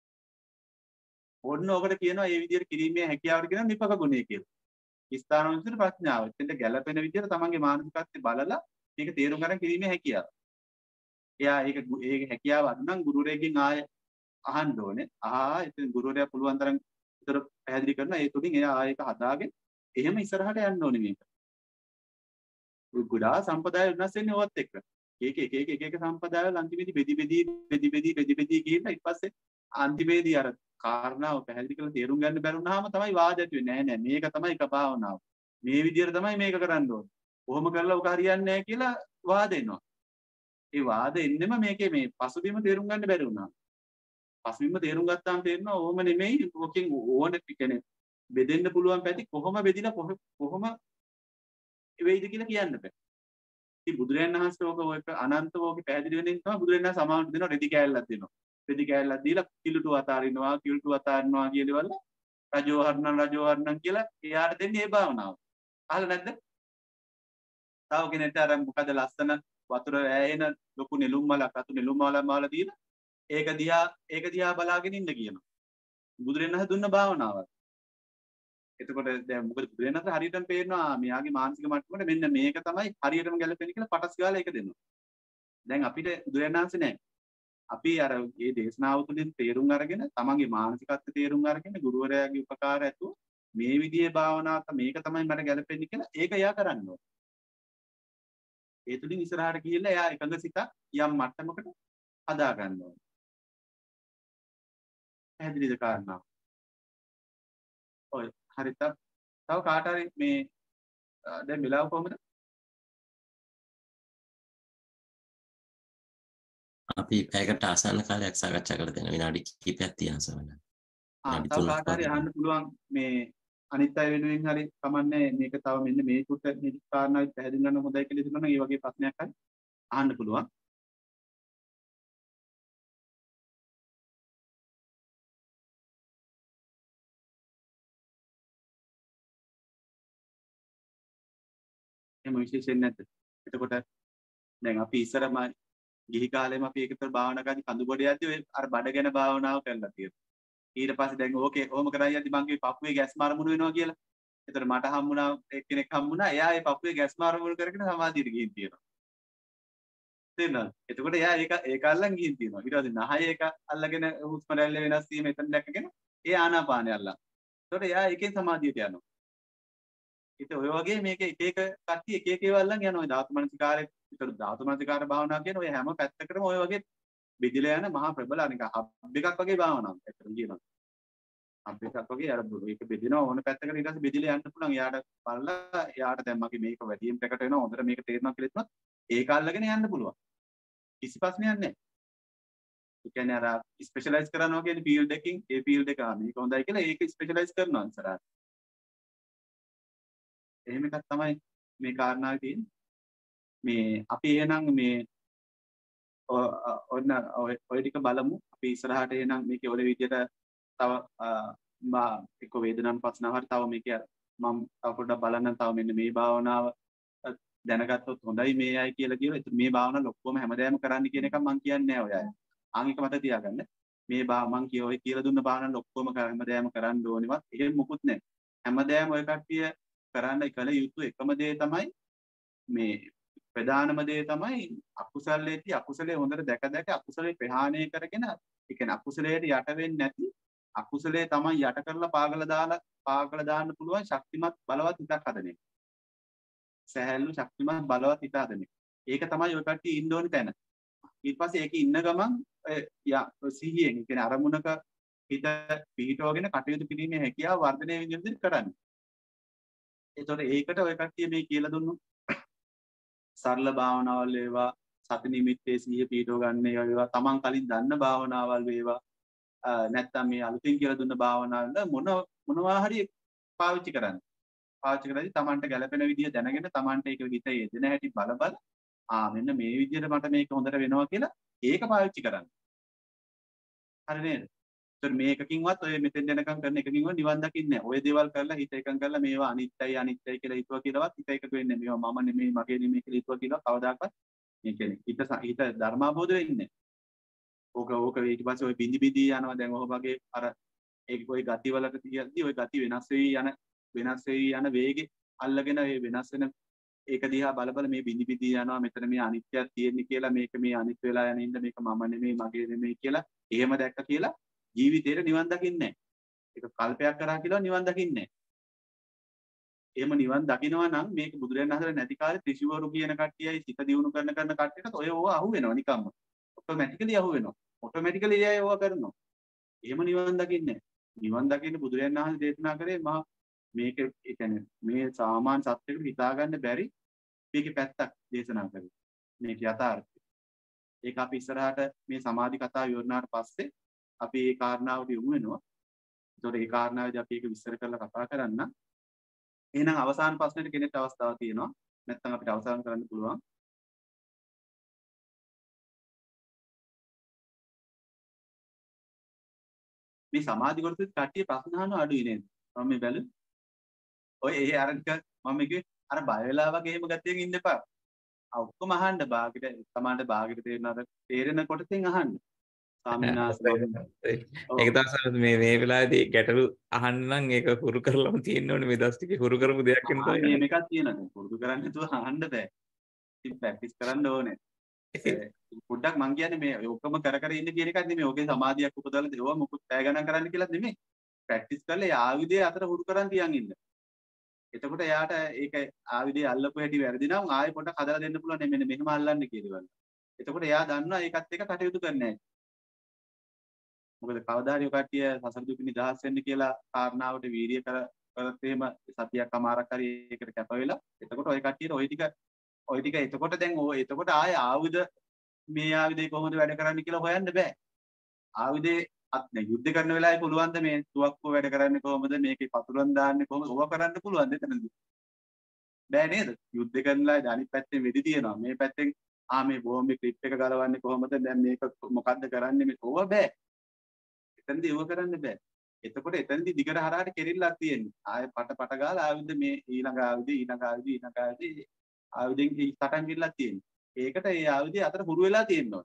ඕන්න ඔකට කියනවා ඒ විදිහට කිරීමේ හැකියාවට කියනවා නිපක ගුණය කියලා. ස්ථානෝචිත ප්‍රඥාව. එතෙන්ට ගැලපෙන විදිහට තමන්ගේ මානසිකත්වය බලලා මේක තේරුම් ගන්න කිරීමේ හැකියාව. එයා ඒක ඒක හැකියාව අඳුනන් ගුරුවරයෙක්ගෙන් ආය අහන්න ඕනේ. ආ ඉතින් ගුරුවරයා පුළුවන් තරම් උතර පැහැදිලි කරනවා. ඒ තුලින් එයා ආයෙක හදාගෙන එහෙම ඉස්සරහට යන්න ඕනේ මේක. ගොඩාක් සම්පදාය වෙනස් වෙන්නේ ඕවත් එක්ක. ඒක එක එක එක එක සම්පදාය වල අන්තිමේදී බෙදි බෙදි බෙදි බෙදි බෙදි බෙදි කියන ඊට පස්සේ අන්තිමේදී අර කාරණාව පැහැදිලි කරලා තේරුම් ගන්න බැරුණාම තමයි වාද ඇති වෙන්නේ. නෑ නෑ මේක තමයි එක භාවනාව. මේ විදිහට තමයි මේක කරන්න ඕනේ. කොහොම කරලා ඔක හරියන්නේ නෑ කියලා වාද එනවා. ඒ වාද එන්නෙම මේකේ මේ පසුබිම තේරුම් ගන්න බැරි වුණා. පසුබිම තේරුම් ගත්තාම තේරෙනවා ඕම නෙමෙයි ඔකෙන් ඕන කියන්නේ බෙදෙන්න පුළුවන් පැති කොහොම බෙදිලා කොහොම වෙයිද කියලා කියන්න බෑ. ඉතින් බුදුරජාණන් වහන්සේ ඕක ඔය අනන්තව ඕකේ පැහැදිලි වෙනින් තමයි බුදුරජාණන් වහන්සේ සමාන දෙනවා රෙදි කෑල්ලක් දෙනවා. රෙදි කෑල්ලක් දීලා කිලුටු අතාරිනවා කිලුටු අතාරිනවා කියලවල රජෝ හරණන් රජෝ හරණන් කියලා එයාට දෙන්නේ ඒ භාවනාව. අහලා නැද්ද? තව කෙනෙක්ට අර මොකද ලස්සන වතුර ඈෙන ලොකු නෙළුම් මලක් අතු නෙළුම් මල මාල දීලා ඒක දිහා ඒක දිහා බලාගෙන ඉන්න කියනවා. බුදුරජාණන් වහන්සේ දුන්න භාවනාවක්. එතකොට දැන් මොකද බුදුරජාණන් වහන්සේ හරියටම පේනවා මෙයාගේ මානසික මට්ටමට මෙන්න මේක තමයි හරියටම ගැලපෙන්නේ කියලා පටස් ගාලා ඒක දෙනවා. දැන් අපිට බුදුරජාණන් වහන්සේ නැහැ. අපි අර මේ දේශනාව තුළින් තේරුම් අරගෙන තමන්ගේ මානසිකත්වය තේරුම් අරගෙන ගුරුවරයාගේ උපකාර ඇතුව මේ විදිහේ භාවනාවක් මේක තමයි මට ගැලපෙන්නේ කියලා ඒක එයා කරන්න ඕනේ. ඒ තුලින් ඉස්සරහට ගිහිල්ලා එයා එකඟ සිතක් යම් මට්ටමකට හදා ගන්න ඕනේ. පැහැදිලිද කාරණාව? ඔය හරියට තව කාට හරි මේ දැන් වෙලාව කොහමද? අපි පැයකට ආසන්න කාලයක් සාකච්ඡා කරලා තියෙන විනාඩි කිහිපයක් තියෙනවා සමහරවිට. ආ තව කාට හරි අහන්න පුළුවන් මේ අනිත් අය වෙනුවෙන් හරි කමන්නේ මේක තව මෙන්න මේකට මේ කාරණාව පැහැදිලි කරන්න හොඳයි කියලා හිතනවා නම් ඒ වගේ ප්‍රශ්නයක් හරි අහන්න පුළුවන්. එහෙම විශේෂයෙන් නැද්ද? එතකොට දැන් අපි ඉස්සරම ගිහි කාලේම අපි ඒකතර භාවනා කරද්දී කඳුබඩ යද්දී ඔය අර බඩ ගැන භාවනාව කරලා තියෙනවා. ඊට පස්සේ දැන් ඕකේ ඕම කරා යද්දී මං කිව්වේ පපුවේ ගැස්ම අරමුණු වෙනවා කියලා. ඒතර මට හම්බුණා එක්කෙනෙක් හම්බුණා. එයා ඒ පපුවේ ගැස්ම අරමුණු කරගෙන සමාධියට ගිහින් තියෙනවා. තේරෙනවද? එතකොට එයා ඒක ඒක අල්ලන් ගිහින් තියෙනවා. ඊට පස්සේ නහය ඒක අල්ලගෙන හුස්ම රැල්ල වෙනස් වීම එතන දැක්කගෙන ඒ ආනාපානය අල්ලන්. එතකොට එයා ඒකෙන් සමාධියට යනවා. ඉතින් ඔය වගේ මේක එක එක කට්ටිය එක එක ඒවා අල්ලන් යනවා. ධාතු මනසිකාරයේ විතර ධාතු මනසිකාර භාවනාව කියන ඔය හැම පැත්තකටම ඔය වගේ බෙදිලා යන මහා ප්‍රබල අනික හබ් එකක් වගේ භාවනාවක් ඇත්තටම කියනවා. හබ් එකක් වගේ අර ඒක බෙදිනවා ඕන පැත්තකට ඊට පස්සේ බෙදිලා යන්න පුළුවන්. එයාට බලලා එයාට දැන් මගේ මේක වැඩියෙන් ප්‍රකට වෙනවා හොඳට මේක තේරෙනවා කියලා හිතනොත් ඒක අල්ලගෙන යන්න පුළුවන්. කිසි ප්‍රශ්නයක් නැහැ. ඒ කියන්නේ අර ස්පෙෂලායිස් කරනවා කියන්නේ ෆීල්ඩ් එකකින් ඒ ෆීල්ඩ් එක ආ මේක හොඳයි කියලා ඒක ස්පෙෂලායිස් කරනවා ඉස්සරහට. එහෙම එකක් තමයි මේ කාරණාවේ තියෙන්නේ. මේ අපි එහෙනම් මේ ඔන්න ඔය ටික බලමු. අපි ඉස්සරහට එහෙනම් මේකේ ඔය විදිහට තව මා එක්ක වේදනාන් පස්නාව හරි තව මේකේ මම තව පොඩ්ඩක් බලන්න තව මෙන්න මේ භාවනාව දැනගත්තොත් හොඳයි මේ අය කියලා කියනවා. ඒත් මේ භාවනාව ඔක්කොම හැමදාම කරන්න කියන එක මම කියන්නේ නැහැ ඔය අය. ආන්ික මත තියාගන්න. මේ භා මම කිය ඔය කියලා දුන්න භාවනාව ඔක්කොම හැමදාම කරන්න ඕනෙවත් එහෙම මොකුත් නැහැ. හැමදාම ඔය කට්ටිය කරන්න කල යුතු එකම දේ තමයි මේ ප්‍රධානම දේ තමයි අකුසලයේදී අකුසලයේ හොඳට දැක දැක අකුසලයේ ප්‍රහාණය කරගෙන ඒ කියන්නේ අකුසලයට යට වෙන්නේ නැති අකුසලයේ තමයි යට කරලා පාගල දාලා පාගල දාන්න පුළුවන් ශක්තිමත් බලවත් හිතක් හදන එක. සහැල්ලු ශක්තිමත් බලවත් හිත හදන එක. ඒක තමයි ඔය කට්ටිය ඉන්න ඕනි තැන. ඊට පස්සේ ඒක ඉන්න ගමන් සිහියෙන් ඒ කියන්නේ අරමුණක හිත පිහිටවගෙන කටයුතු කිරීමේ හැකියාව වර්ධනය වෙන විදිහට කරන්න. ඒතකොට ඒකට ඔය කට්ටිය මේ කියලා දුන්නු සරල භාවනාවල් වේවා සති නිමිත්තේ සිහිය පිටව ගන්න ඒවා තමන් කලින් දන්න භාවනාවල් වේවා නැත්නම් මේ අලුතින් කියලා දුන්න භාවනාවල මොන මොනවා හරි පාවිච්චි කරන්න. පාවිච්චි කරද්දී තමන්ට ගැළපෙන විදිය දැනගෙන තමන්ට ඒක හිත යෙදෙන හැටි බල බල ආ මෙන්න මේ විදියට මට මේක හොඳට වෙනවා කියලා ඒක පාවිච්චි කරන්න. හරි නේද? ඒතර මේකකින්වත් ඔය මෙතෙන් යනකම් කරන එකකින්වත් නිවන් දකින්නේ නැහැ. ඔය දේවල් කරලා හිත එකඟ කරලා මේවා අනිත්‍යයි අනිත්‍යයි කියලා හිතුවා කියලාවත් හිත එකඟ වෙන්නේ නැහැ. මේවා මම නෙමෙයි මගේ නෙමෙයි කියලා හිතුවා කියලා කවදාකවත් මේ කියන්නේ හිත හිත ධර්මාබෝධ වෙන්නේ නැහැ. ඕක ඕක ඊට පස්සේ ඔය බිඳි බිඳි යනවා දැන් ඔය වගේ අර ඒක ඔය ගති වලට තියද්දි ඔය ගති වෙනස් වෙවි යන වෙනස් වෙවි යන වේගෙ අල්ලගෙන ඒ වෙනස් වෙන ඒක දිහා බල බල මේ බිඳි බිඳි යනවා මෙතන මේ අනිත්‍යයක් තියෙන්නේ කියලා මේක මේ අනිත් වෙලා යන ඉන්න මේක මම නෙමෙයි මගේ නෙමෙයි කියලා එහෙම දැක්ක කියලා ජීවිතේට නිවන් දකින්නේ නැහැ. ඒක කල්පයක් කරා කියලා නිවන් දකින්නේ නැහැ. එහෙම නිවන් දකින්නවා නම් මේක බුදුරයන් වහන්සේ නැති කාලේ ත්‍රිශිවරු කියන කට්ටියයි සිත දියුණු කරන කරන කට්ටියට ඔය ඕවා අහු වෙනවා නිකම්ම. ඔටෝමැටිකලි අහු වෙනවා. ඔටෝමැටිකලි එයා ඒවා කරනවා. එහෙම නිවන් දකින්නේ නැහැ. නිවන් දකින්න බුදුරයන් වහන්සේ දේශනා කරේ මහා මේක ඒ කියන්නේ මේ සාමාන්‍ය සත්‍යයකට හිතාගන්න බැරි මේකේ පැත්තක් දේශනා කරේ. මේක යථාර්ථය. ඒක අපි ඉස්සරහට මේ සමාධි කතාව ඉවරනාට පස්සේ අපි මේ කාරණාවට යොමු වෙනවා. ඒතකොට මේ කාරණාවේදී අපි ඒක විස්තර කරලා කතා කරන්න. එහෙනම් අවසාන ප්‍රශ්නෙට කෙනෙක්ට අවස්ථාවක් තියෙනවා. නැත්නම් අපිට අවසන් කරන්න පුළුවන්. මේ සමාධි කොටසෙත් කට්ටිය ප්‍රශ්න අහනවා අඩුයි නේද? මම මේ බැලුවා. ඔය ඒ අරක මම කිව්වේ අර බය වෙලා වගේ එහෙම ගතියෙන් ඉන්න එපා. ඔක්කොම අහන්න බාගෙට සමානට බාගෙට තේරෙනවද? තේරෙන කොටසින් අහන්න. ඒක තමයි මේ මේ වෙලාවේදී ගැටලු අහන්න නම් ඒක හුරු කරලාම තියෙන්න ඕනේ මේ දවස් ටිකේ හුරු කරපු දෙයක් වෙන තමයි. මේ මේකක් තියෙනවා. පුරුදු කරන්නේ නැතුව අහන්න බෑ. ඉතින් ප්‍රැක්ටිස් කරන්න ඕනේ. පොඩ්ඩක් මං කියන්නේ මේ ඔක්කොම කර කර ඉන්න කියන එකක් නෙමෙයි. ඔගේ සමාධියක් උපදවලා දේවා මොකුත් පැය ගණන් කරන්න කියලා නෙමෙයි. ප්‍රැක්ටිස් කරලා ඒ ආයුධය අතර හුරු කරන් තියන් ඉන්න. එතකොට එයාට ඒක ආයුධය අල්ලපු හැටි වැරදි නම් ආයෙ පොඩ්ඩක් හදලා දෙන්න පුළුවන් මෙන්න මෙහෙම අල්ලන්න කියලා. එතකොට එයා දන්නවා ඒකත් එක්ක කටයුතු කරන්නේ නැහැ. මොකද කවදා හරි ඔය කට්ටිය සසර දුක නිදහස් වෙන්න කියලා කාරණාවට වීර්ය කර කරත් එහෙම සතියක් අමාරක් හරි ඒකට කැප වෙලා එතකොට ඔය කට්ටියට ඔය ටික ඔය ටික එතකොට දැන් ඔය එතකොට ආයේ ආයුධ මේ ආයුධේ කොහොමද වැඩ කරන්නේ කියලා හොයන්න බෑ. ආයුධේ අත් නේ යුද්ධ කරන වෙලාවේ පුළුවන් ද මේ තුවක්කුව වැඩ කරන්නේ කොහොමද මේකේ පතුරන් දාන්නේ කොහොමද ඕවා කරන්න පුළුවන් ද එතනදී බෑ නේද යුද්ධ කරනලා අනිත් පැත්තෙන් වෙඩි තියනවා මේ පැත්තෙන් ආ මේ බෝම්බේ ක්ලිප් එක ගලවන්නේ කොහොමද දැන් මේක මොකද්ද කරන්නේ මේ ඕවා බෑ එතනදී ඕවා කරන්න බෑ එතකොට එතනදී දිගට හරහට කෙරිල්ලක් තියෙන්නේ ආයෙ පට පට ගාලා ආයුධ මේ ඊළඟ ආයුධ ඊළඟ ආයුධ ඊළඟ ආයුධ ආයුධෙන් සටන් කිල්ලක් තියෙන්නේ ඒකට ඒ ආයුධය අතර හුරු වෙලා තියෙනවා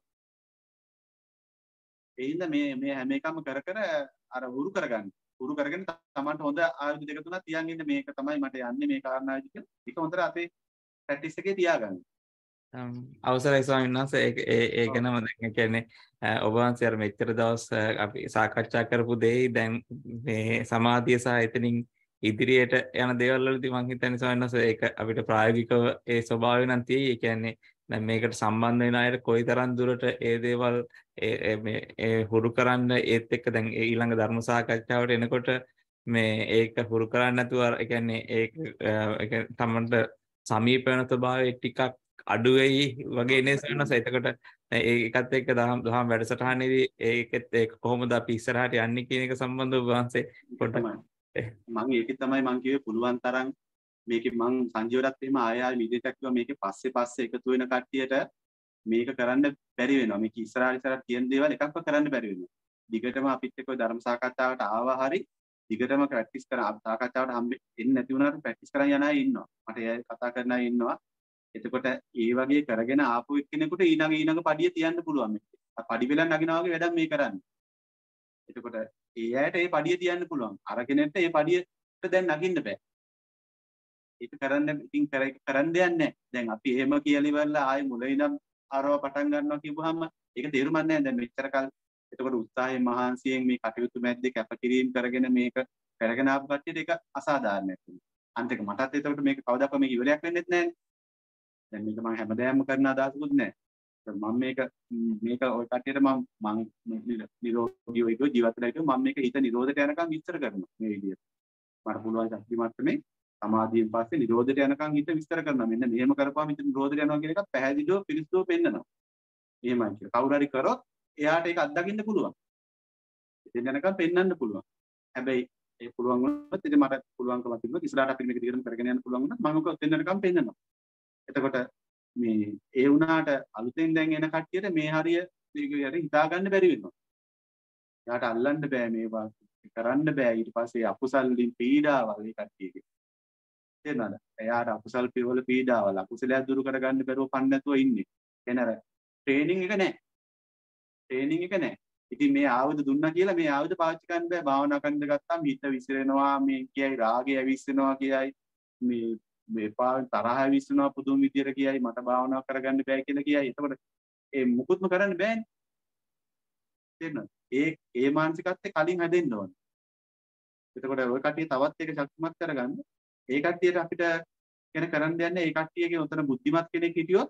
ඒ හින්දා මේ මේ හැම එකම කර කර අර හුරු කරගන්න. හුරු කරගෙන තමන්ට හොඳ ආයුධ දෙක තුනක් තියන් ඉන්න මේක තමයි මට යන්නේ මේ කාරණාවයි කියලා. ඒක හොඳට අපේ ප්‍රැක්ටිස් එකේ තියාගන්න. අවසරයි ස්වාමීන් වහන්සේ ඒ ඒ ඒ ගැනම දැන් කියන්නේ ඔබ වහන්සේ අර මෙච්චර දවස් අපි සාකච්ඡා කරපු දෙයි දැන් මේ සමාධිය සහ එතනින් ඉදිරියට යන දේවල් වලදී මම හිතන්නේ ස්වාමීන් වහන්සේ ඒක අපිට ප්‍රායෝගිකව ඒ ස්වභාවය නම් තියෙයි. ඒ කියන්නේ දැන් මේකට සම්බන්ධ වෙන අයට කොයිතරම් දුරට ඒ දේවල් ඒ මේ ඒ හුරු කරන්න ඒත් එක්ක දැන් ඊළඟ ධර්ම සාකච්ඡාවට එනකොට මේ ඒක හුරු කරන්නේ නැතුව ඒ කියන්නේ ඒක ඒක තමන්ට සමීප වෙන ස්වභාවය ටිකක් අඩු වෙයි වගේ නේ සන්නස. එතකොට ඒකත් එක්ක දහම් දහම් වැඩසටහනේදී ඒකෙත් ඒක කොහොමද අපි ඉස්සරහට යන්නේ කියන එක සම්බන්ධව වහන්සේ පොඩ්ඩක් මම ඒකේ තමයි මම කිව්වේ පුළුවන් තරම් මේකේ මං සංජීවරත් එහෙම ආය ආය විදිහට කිව්වා මේකේ පස්සේ පස්සේ එකතු වෙන කට්ටියට මේක කරන්න බැරි වෙනවා. මේක ඉස්සරහට ඉස්සරහට කියන දේවල් එකක්ව කරන්න බැරි වෙනවා. දිගටම අපිත් එක්ක ධර්ම සාකච්ඡාවට ආවා හරි දිගටම ප්‍රැක්ටිස් කරා සාකච්ඡාවට හම්බෙන්නේ නැති වුණාට ප්‍රැක්ටිස් කරන් යන අය ඉන්නවා. මට ඒ කතා කරන අය ඉන්නවා. එතකොට ඒ වගේ කරගෙන ආපු එක්කෙනෙකුට ඊළඟ ඊළඟ පඩිය තියන්න පුළුවන් මේක. අර පඩි වෙලන් නගිනා වගේ වැඩක් මේ කරන්නේ. එතකොට ඒ ඇයට ඒ පඩිය තියන්න පුළුවන්. අර කෙනෙක්ට ඒ පඩියට දැන් නගින්න බෑ. ඒක කරන්න ඉතින් කරන්න දෙයක් නැහැ. දැන් අපි එහෙම කියලා ඉවරලා ආයේ මුල ඉඳන් ආරව පටන් ගන්නවා කියපුවාම ඒක තේරුමක් නැහැ. දැන් මෙච්චර කල් එතකොට උත්සාහයෙන් මහන්සියෙන් මේ කටයුතු මැද්දේ කැපකිරීම කරගෙන මේක කරගෙන ආපු කට්ටියට ඒක අසාධාරණයක් වෙනවා. අන්තික මටත් එතකොට මේක කවදාවත් මේක ඉවරයක් වෙන්නේ නැහැ. දැන් මේක මම හැමදාම කරන අදහසකුත් නැහැ. මම මේක මේක ඔය කට්ටියට මම මම නිරෝගීව ඉදෝ ජීවත් වෙලා ඉදෝ මම මේක හිත නිරෝධයට යනකම් විස්තර කරනවා මේ විදියට. මට පුළුවන් ශක්ති මට්ටමේ සමාධියෙන් පස්සේ නිරෝධයට යනකම් හිත විස්තර කරනවා. මෙන්න මෙහෙම කරපුවාම හිත නිරෝධයට යනවා කියන එක පැහැදිලිව පිළිස්සුව පෙන්නනවා. එහෙමයි කියලා. කවුරු හරි කරොත් එයාට ඒක අත්දකින්න පුළුවන්. ඉතින් යනකම් පෙන්වන්න පුළුවන්. හැබැයි ඒ පුළුවන් වුණොත් ඉතින් මට පුළුවන්කම තිබුණොත් ඉස්සරහට අපි මේක දිගටම කරගෙන යන්න පුළුවන් වුණොත් මම ඔක දෙන්නකම් පෙන්වනවා. එතකොට මේ ඒ වුණාට අලුතෙන් දැන් එන කට්ටියට මේ හරිය හරි හිතා ගන්න බැරි වෙනවා. එයාට අල්ලන්න බෑ මේවා කරන්න බෑ ඊට පස්සේ අකුසල් වලින් පීඩාවල් මේ කට්ටියගේ. තේරෙනවද? එයාට අකුසල් පිරවල පීඩාවල් අකුසලයක් දුරු කරගන්න බැරුව පන්න නැතුව ඉන්නේ. එනර ට්‍රේනින් එක නැහැ. ට්‍රේනින් එක නැහැ. ඉතින් මේ ආයුධ දුන්නා කියලා මේ ආයුධ පාවිච්චි කරන්න බෑ. භාවනා කරන්න ගත්තාම හිත විසිරෙනවා මේ කියයි රාගය ඇවිස්සෙනවා කියයි මේ මේ පාන් තරහ ඇවිස්සෙනවා පුදුම විදියට කියයි මට භාවනා කරගන්න බෑ කියලා කියයි. එතකොට ඒ මුකුත්ම කරන්න බෑනේ. තේරෙනවද? ඒ ඒ මානසිකත්වයේ කලින් හැදෙන්න ඕනේ. එතකොට ඔය කට්ටිය තවත් එක ශක්තිමත් කරගන්න ඒ කට්ටියට අපිට කියන කරන්න යන්නේ ඒ කට්ටියගේ උතන බුද්ධිමත් කෙනෙක් හිටියොත්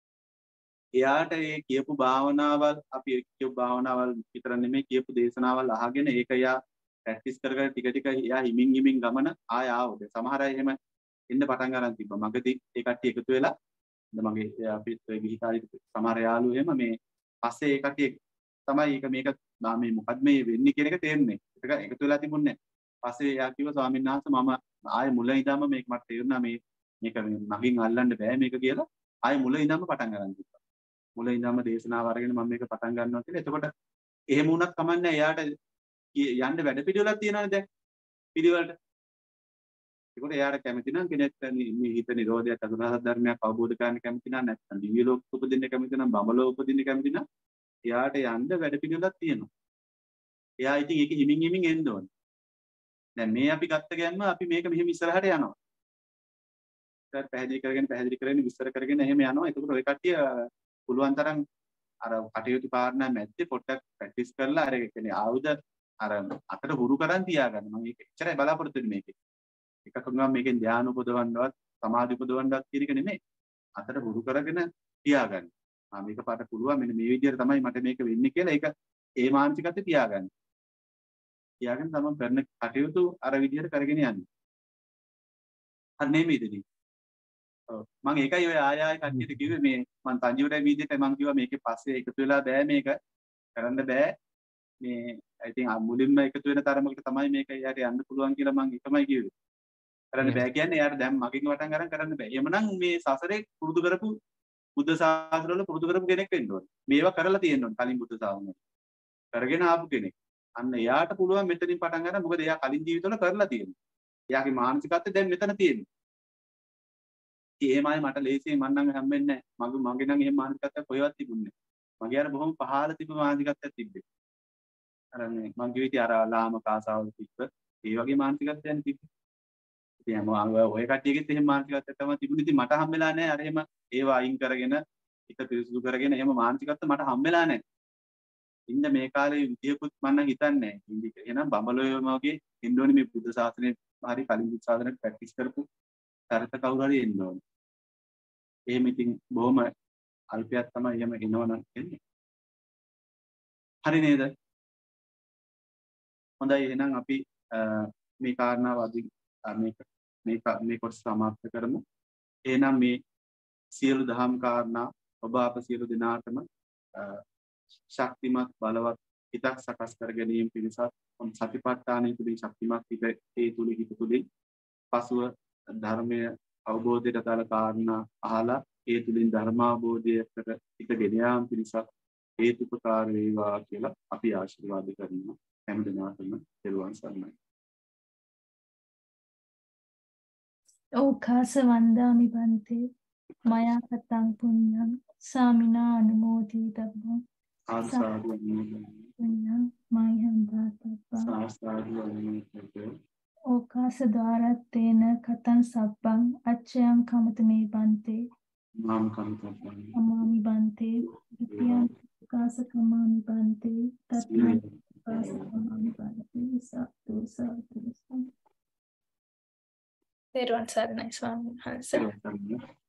එයාට ඒ කියපු භාවනාවල් අපි කියපු භාවනාවල් විතර නෙමෙයි කියපු දේශනාවල් අහගෙන ඒක එයා ප්‍රැක්ටිස් කරගෙන ටික ටික එයා හිමින් හිමින් ගමන ආය ආවද සමහර අය එහෙම එන්න පටන් ගන්න තිබ්බා මගදී ඒ කට්ටිය එකතු වෙලා මගේ අපි ගිහි කාලේ සමහර යාළුවෝ එහෙම මේ පස්සේ ඒ කට්ටිය තමයි ඒක මේක මේ මොකද්ද මේ වෙන්නේ කියන එක තේරුනේ ඒක එකතු වෙලා තිබුණේ නැහැ පස්සේ එයා කිව්වා ස්වාමීන් වහන්සේ මම ආයේ මුල ඉඳන්ම මේක මට තේරුණා මේ මේක මගින් අල්ලන්න බෑ මේක කියලා ආයේ මුල ඉඳන්ම පටන් ගන්න තිබ්බා මුල ඉඳන්ම දේශනාව අරගෙන මම මේක පටන් ගන්නවා කියලා එතකොට එහෙම වුණත් කමන්නේ එයාට යන්න වැඩ පිළිවෙලක් තියෙනවානේ දැන් පිළිවෙලට ඒකට එයාට කැමති නම් කෙනෙක් මේ හිත නිරෝධයක් අදුරහත් ධර්මයක් අවබෝධ කරගන්න කැමති නම් නැත්නම් දිව්‍ය ලෝක උපදින්න කැමති නම් බඹලෝක උපදින්න කැමති නම් එයාට යන්න වැඩ පිළිවෙලක් තියෙනවා. එයා ඉතින් ඒක හිමින් හිමින් එන්න ඕනේ. දැන් මේ අපි ගත්ත ගැම්ම අපි මේක මෙහෙම ඉස්සරහට යනවා. ඒක පැහැදිලි කරගෙන පැහැදිලි කරගෙන විස්තර කරගෙන එහෙම යනවා. එතකොට ඔය කට්ටිය පුළුවන් තරම් අර කටයුතු කාරණා මැද්දේ පොඩ්ඩක් ප්‍රැක්ටිස් කරලා අර ඒ කියන්නේ ආයුධ අර අතට හුරු කරන් තියාගන්න. මම ඒක එච්චරයි බලාපොරොත්තු වෙන්නේ මේකේ. එකක් ගමන් මේකෙන් ධ්‍යාන උපදවන්නවත් සමාධි උපදවන්නවත් කියන එක නෙමෙයි. අතට හුරු කරගෙන තියාගන්න. ආ මේක පාට පුළුවන් මෙන්න මේ විදිහට තමයි මට මේක වෙන්නේ කියලා ඒක ඒ මානසිකත්වය තියාගන්න. තියාගෙන තමයි කරන කටයුතු අර විදිහට කරගෙන යන්නේ. හරි නෙමෙයිද? ඔව් මම ඒකයි ඔය ආය ආය කට්ටියට කිව්වේ මේ මම සංජීවරයි විදිහට මම කිව්වා මේකේ පස්සේ එකතු වෙලා බෑ මේක කරන්න බෑ. මේ I think මුලින්ම එකතු වෙන තරමකට තමයි මේක එයාට යන්න පුළුවන් කියලා මම එකමයි කිව්වේ. කරන්න බෑ කියන්නේ එයාට දැන් මගෙන් වටන් අරන් කරන්න බෑ. එhmenan මේ සසරේ පුරුදු කරපු බුද්ධ ශාසන වල පුරුදු කරපු කෙනෙක් වෙන්න ඕනේ. මේවා කරලා තියෙන්න ඕනේ කලින් බුද්ධ ශාසනය. කරගෙන ආපු කෙනෙක්. අන්න එයාට පුළුවන් මෙතනින් පටන් ගන්න. මොකද එයා කලින් ජීවිතවල කරලා තියෙනවා. එයාගේ මානසිකත්වය දැන් මෙතන තියෙනවා. ඒමයි මට ලේසියෙන් මම නම් හැම්බෙන්නේ නැහැ. මගේ මගේ නම් එහෙම මානසිකත්වයක් කොහෙවත් තිබුණේ නැහැ. මගේ අර බොහොම පහළ තිබු මානසිකත්වයක් තිබ්බේ. අර මේ මං කිව්විති අර ලාමක ආසාවල් තිබ්බ. ඒ වගේ මානසිකත්වයක් තිබ්බේ. ඉතින් මම ඔය කට්ටියගෙත් එහෙම මානසිකත්වයක් තමයි තිබුණේ. ඉතින් මට හම්බෙලා නැහැ අර එහෙම ඒවා අයින් කරගෙන හිත පිරිසුදු කරගෙන එහෙම මානසිකත්ව මට හම්බෙලා නැහැ. ඉන්න මේ කාලේ විදියකුත් මම නම් හිතන්නේ නැහැ. එහෙනම් බඹලොයම වගේ ඉන්න ඕනේ මේ බුද්ධ ශාසනය හරි කලින් බුද්ධ ශාසනයක් ප්‍රැක්ටිස් කරපු තරත කවුරු හරි එන්න ඕනේ. එහෙම ඉතින් බොහොම අල්පයක් තමයි එහෙම එනවනම් එන්නේ. හරි නේද? හොඳයි එහෙනම් අපි මේ කාරණාව අද මේක මේක මේ කොටස සමාප්ත කරමු. එහෙනම් මේ සියලු දහම් කාරණා ඔබ අප සියලු දෙනාටම ශක්තිමත් බලවත් හිතක් සකස් කර ගැනීම පිණිස සතිපට්ඨානය තුළින් ශක්තිමත් හිත ඒ තුළ හිත තුළින් පසුව ධර්මය අවබෝධයට දාල කාරණා අහලා ඒ තුළින් ධර්මාබෝධයකට හිත ගෙන යාම පිණිස හේතුපකාර වේවා කියලා අපි ආශිර්වාද කරනවා හැම දිනකටම දරුවන් සරණයි. ඕකාස වන්දාමි බන්තේ මයා කතං පුඤ්ඤං සාමිනා අනුමෝදී තබ්බං ආසාදු පුඤ්ඤං මයිහං දාතබ්බං ආසාදු අනුමෝදී ඕකාස ද්වාරත්තේන කතං සබ්බං අච්ඡයං කමතමේ බන්තේ මාම් කම්තබ්බං අමාමි බන්තේ විපියං ඕකාස කමාමි බන්තේ තත්මං ඕකාස කමාමි බන්තේ සත්තු සත්තු සත්තු. තෙරුවන් සරණයි ස්වාමීන් වහන්සේ.